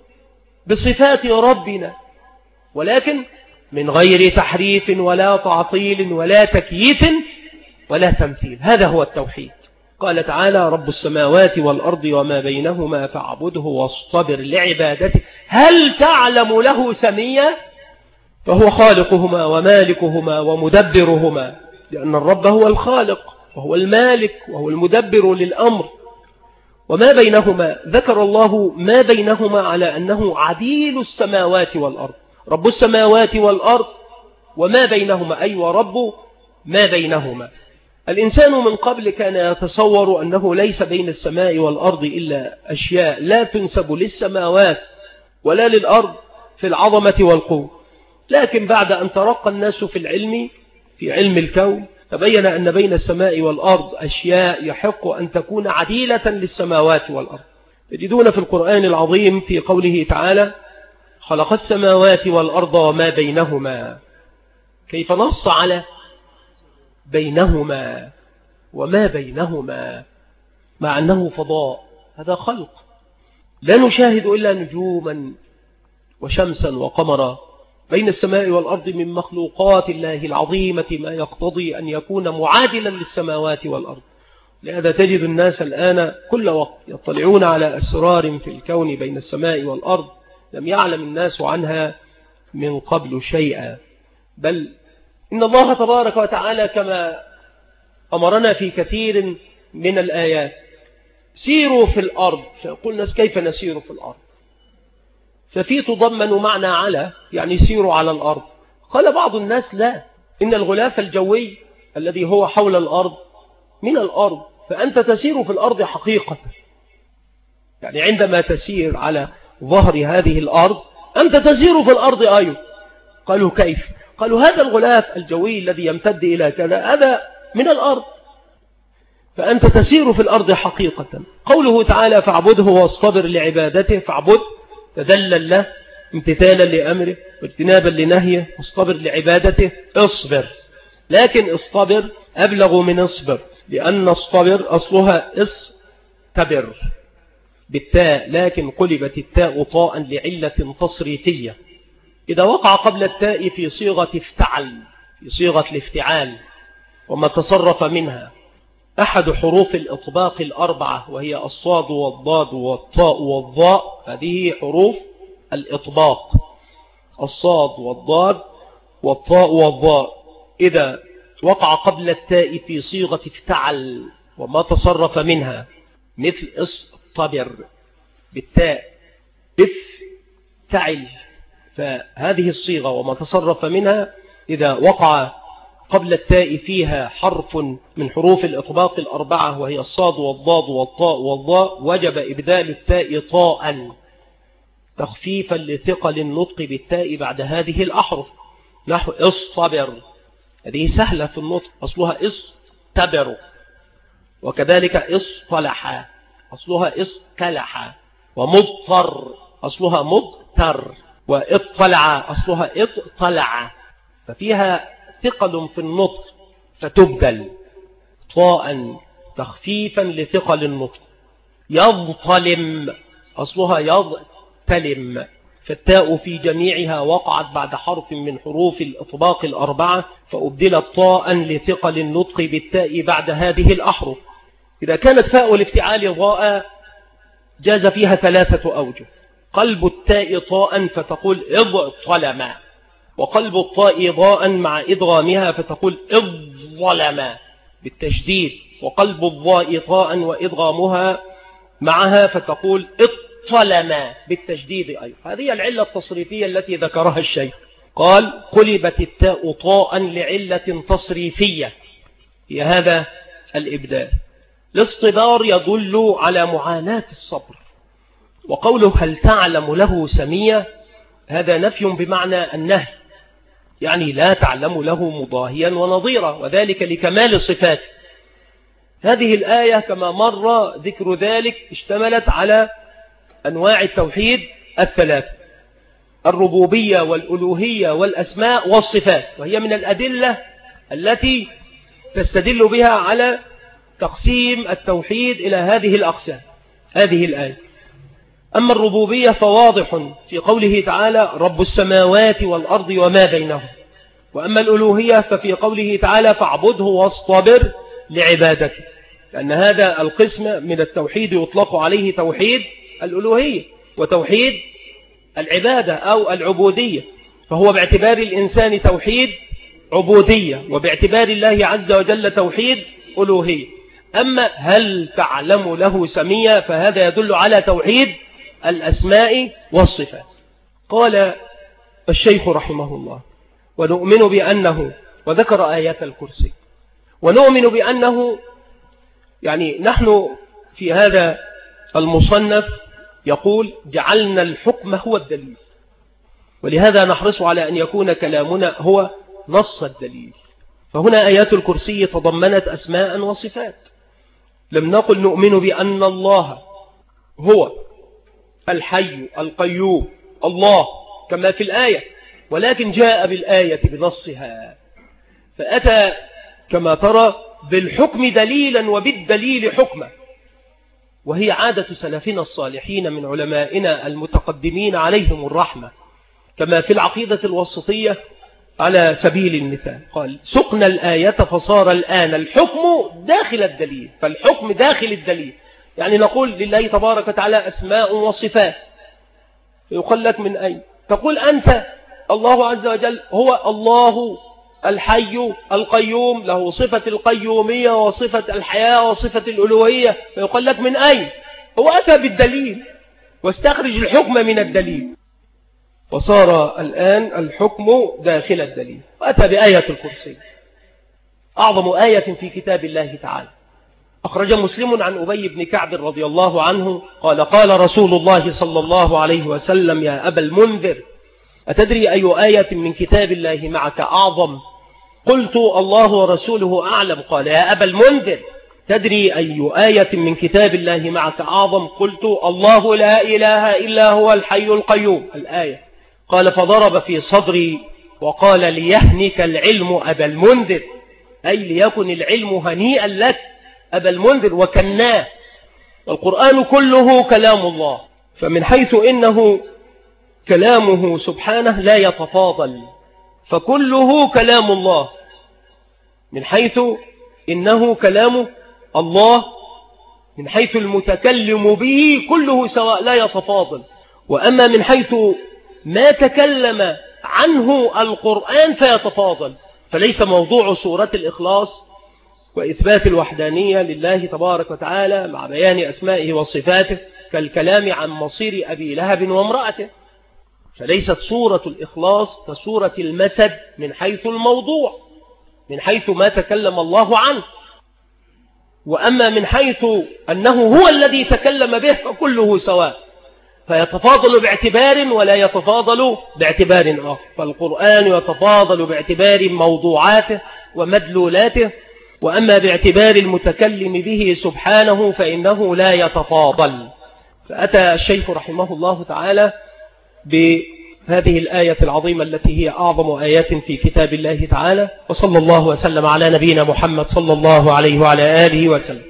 بصفات ربنا، ولكن من غير تحريف ولا تعطيل ولا تكييف ولا تمثيل. هذا هو التوحيد. قال تعالى رب السماوات والأرض وما بينهما فاعبده واصطبر لعبادته هل تعلم له سميا؟ فهو خالقهما ومالكهما ومدبرهما، لأن الرب هو الخالق وهو المالك وهو المدبر للأمر. وما بينهما ذكر الله ما بينهما على أنه عديل السماوات والأرض، رب السماوات والأرض وما بينهما، أي ورب ما بينهما. الإنسان من قبل كان يتصور أنه ليس بين السماء والأرض إلا أشياء لا تنسب للسماوات ولا للأرض في العظمة والقوة، لكن بعد أن ترقى الناس في العلم، في علم الكون، تبين أن بين السماء والأرض أشياء يحق أن تكون عديلة للسماوات والأرض. تجدون في القرآن العظيم في قوله تعالى خلق السماوات والأرض وما بينهما، كيف نص على بينهما وما بينهما مع أنه فضاء، هذا خلق، لا نشاهد إلا نجوما وشمسا وقمرا بين السماء والأرض من مخلوقات الله العظيمة ما يقتضي أن يكون معادلا للسماوات والأرض. لهذا تجد الناس الآن كل وقت يطلعون على أسرار في الكون بين السماء والأرض لم يعلم الناس عنها من قبل شيئا. بل إن الله تبارك وتعالى كما أمرنا في كثير من الآيات سيروا في الأرض، فيقول الناس كيف نسير في الأرض؟ ففي تضمن معنى على، يعني سيروا على الأرض. قال بعض الناس لا، إن الغلاف الجوي الذي هو حول الأرض من الأرض، فأنت تسير في الأرض حقيقة، يعني عندما تسير على ظهر هذه الأرض أنت تسير في الأرض أيضا. قالوا كيف؟ قالوا هذا الغلاف الجوي الذي يمتد إلى كذا هذا من الأرض، فأنت تسير في الأرض حقيقة. قوله تعالى فاعبده واصطبر لعبادته، فاعبد تدلل له امتثالا لأمره واجتنابا لنهيه، واصطبر لعبادته اصبر، لكن اصطبر أبلغ من اصبر، لأن اصطبر أصلها استبر بالتاء، لكن قلبت التاء طاء لعلة تصريفية. إذا وقع قبل التاء في صيغة افتعل، في صيغة الافتعال، وما تصرف منها أحد حروف الإطباق الأربعة وهي الصاد والضاد والطاء والضاء، هذه حروف الإطباق، الصاد والضاد والطاء والضاء. إذا وقع قبل التاء في صيغة افتعل وما تصرف منها مثل اصطبر بالتاء افتعل، فهذه الصيغة وما تصرف منها إذا وقع قبل التاء فيها حرف من حروف الإطباق الأربعة وهي الصاد والضاد والطاء والضاء، وجب إبدال التاء طاء تخفيفا لثقل النطق بالتاء بعد هذه الأحرف، نحو اصطبر، هذه سهلة في النطق أصلها اصطبر. وكذلك اصطلح أصلها اصطلح، ومضطر أصلها مضطر، واطلع أصلها اطلع، ففيها ثقل في النطق فتبدل طاء تخفيفا لثقل النطق. يظلم أصلها يظلم، فالتاء في جميعها وقعت بعد حرف من حروف الإطباق الأربعة فأبدلت طاء لثقل النطق بالتاء بعد هذه الأحرف. إذا كانت فاء الافتعال ضاء جاز فيها ثلاثة أوجه: قلب التاء طاء فتقول اضطلم، وقلب الطاء ضاء مع إدغامها فتقول اضظلم بالتشديد، وقلب الضاء طاء وإدغامها معها فتقول اضطلم بالتشديد أيضا. هذه العلة التصريفية التي ذكرها الشيخ، قال قلبت التاء طاء لعلة تصريفية، هي هذا الإبدال. الاصطبار يدل على معاناة الصبر، وقوله هل تعلم له سمية هذا نفي بمعنى النهي، يعني لا تعلم له مضاهيا ونظيرا، وذلك لكمال صفاته. هذه الآية كما مر ذكر ذلك اشتملت على أنواع التوحيد الثلاث: الربوبية والألوهية والأسماء والصفات، وهي من الأدلة التي تستدل بها على تقسيم التوحيد إلى هذه الأقسام هذه الآية. أما الربوبية فواضح في قوله تعالى رب السماوات والأرض وما بينهم، وأما الألوهية ففي قوله تعالى فاعبده واصطبر لعبادته، لأن هذا القسم من التوحيد يطلق عليه توحيد الألوهية وتوحيد العبادة أو العبودية، فهو باعتبار الإنسان توحيد عبودية، وباعتبار الله عز وجل توحيد ألوهية. أما هل تعلم له سمية فهذا يدل على توحيد الأسماء والصفات. قال الشيخ رحمه الله ونؤمن بأنه، وذكر آيات الكرسي، ونؤمن بأنه، يعني نحن في هذا المصنف يقول جعلنا الحكم هو الدليل، ولهذا نحرص على أن يكون كلامنا هو نص الدليل. فهنا آيات الكرسي تضمنت أسماء وصفات، لم نقل نؤمن بأن الله هو الحي القيوم الله كما في الآية، ولكن جاء بالآية بنصها، فأتى كما ترى بالحكم دليلا وبالدليل حكما، وهي عادة سلفنا الصالحين من علمائنا المتقدمين عليهم الرحمة، كما في العقيدة الوسطية على سبيل المثال. قال سقنا الآية فصار الآن الحكم داخل الدليل، فالحكم داخل الدليل. يعني نقول لله تبارك وتعالى أسماء وصفات، يقول لك من أين؟ تقول أنت الله عز وجل هو الله الحي القيوم، له صفة القيومية وصفة الحياة وصفة الألوهية، فيقول لك من أين؟ هو أتى بالدليل واستخرج الحكم من الدليل، وصار الآن الحكم داخل الدليل. وأتى بآية الكرسي، أعظم آية في كتاب الله تعالى. أخرج مسلم عن أبي بن كعب رضي الله عنه قال قال رسول الله صلى الله عليه وسلم يا أبا المنذر أتدري أي آية من كتاب الله معك أعظم؟ قلت الله ورسوله أعلم. قال يا أبا المنذر تدري أي آية من كتاب الله معك أعظم؟ قلت الله لا إله إلا هو الحي القيوم، الآية. قال فضرب في صدري وقال ليهنك العلم أبا المنذر، أي ليكن العلم هنيئا لك أبا المنذر، وكناه. القرآن كله كلام الله، فمن حيث إنه كلامه سبحانه لا يتفاضل، فكله كلام الله. من حيث إنه كلام الله، من حيث المتكلم به كله سواء لا يتفاضل. وأما من حيث ما تكلم عنه القرآن فيتفاضل، فليس موضوع سورة الإخلاص وإثبات الوحدانية لله تبارك وتعالى مع بيان أسمائه وصفاته كالكلام عن مصير أبي لهب وامرأته، فليست سورة الإخلاص كسورة المسد من حيث الموضوع، من حيث ما تكلم الله عنه. وأما من حيث أنه هو الذي تكلم به فكله سواء، فيتفاضل باعتبار ولا يتفاضل باعتبار آخر. فالقرآن يتفاضل باعتبار موضوعاته ومدلولاته، وأما باعتبار المتكلم به سبحانه فإنه لا يتفاضل. فأتى الشيخ رحمه الله تعالى بهذه الآية العظيمة التي هي أعظم آيات في كتاب الله تعالى. وصلى الله وسلم على نبينا محمد صلى الله عليه وعلى آله وسلم.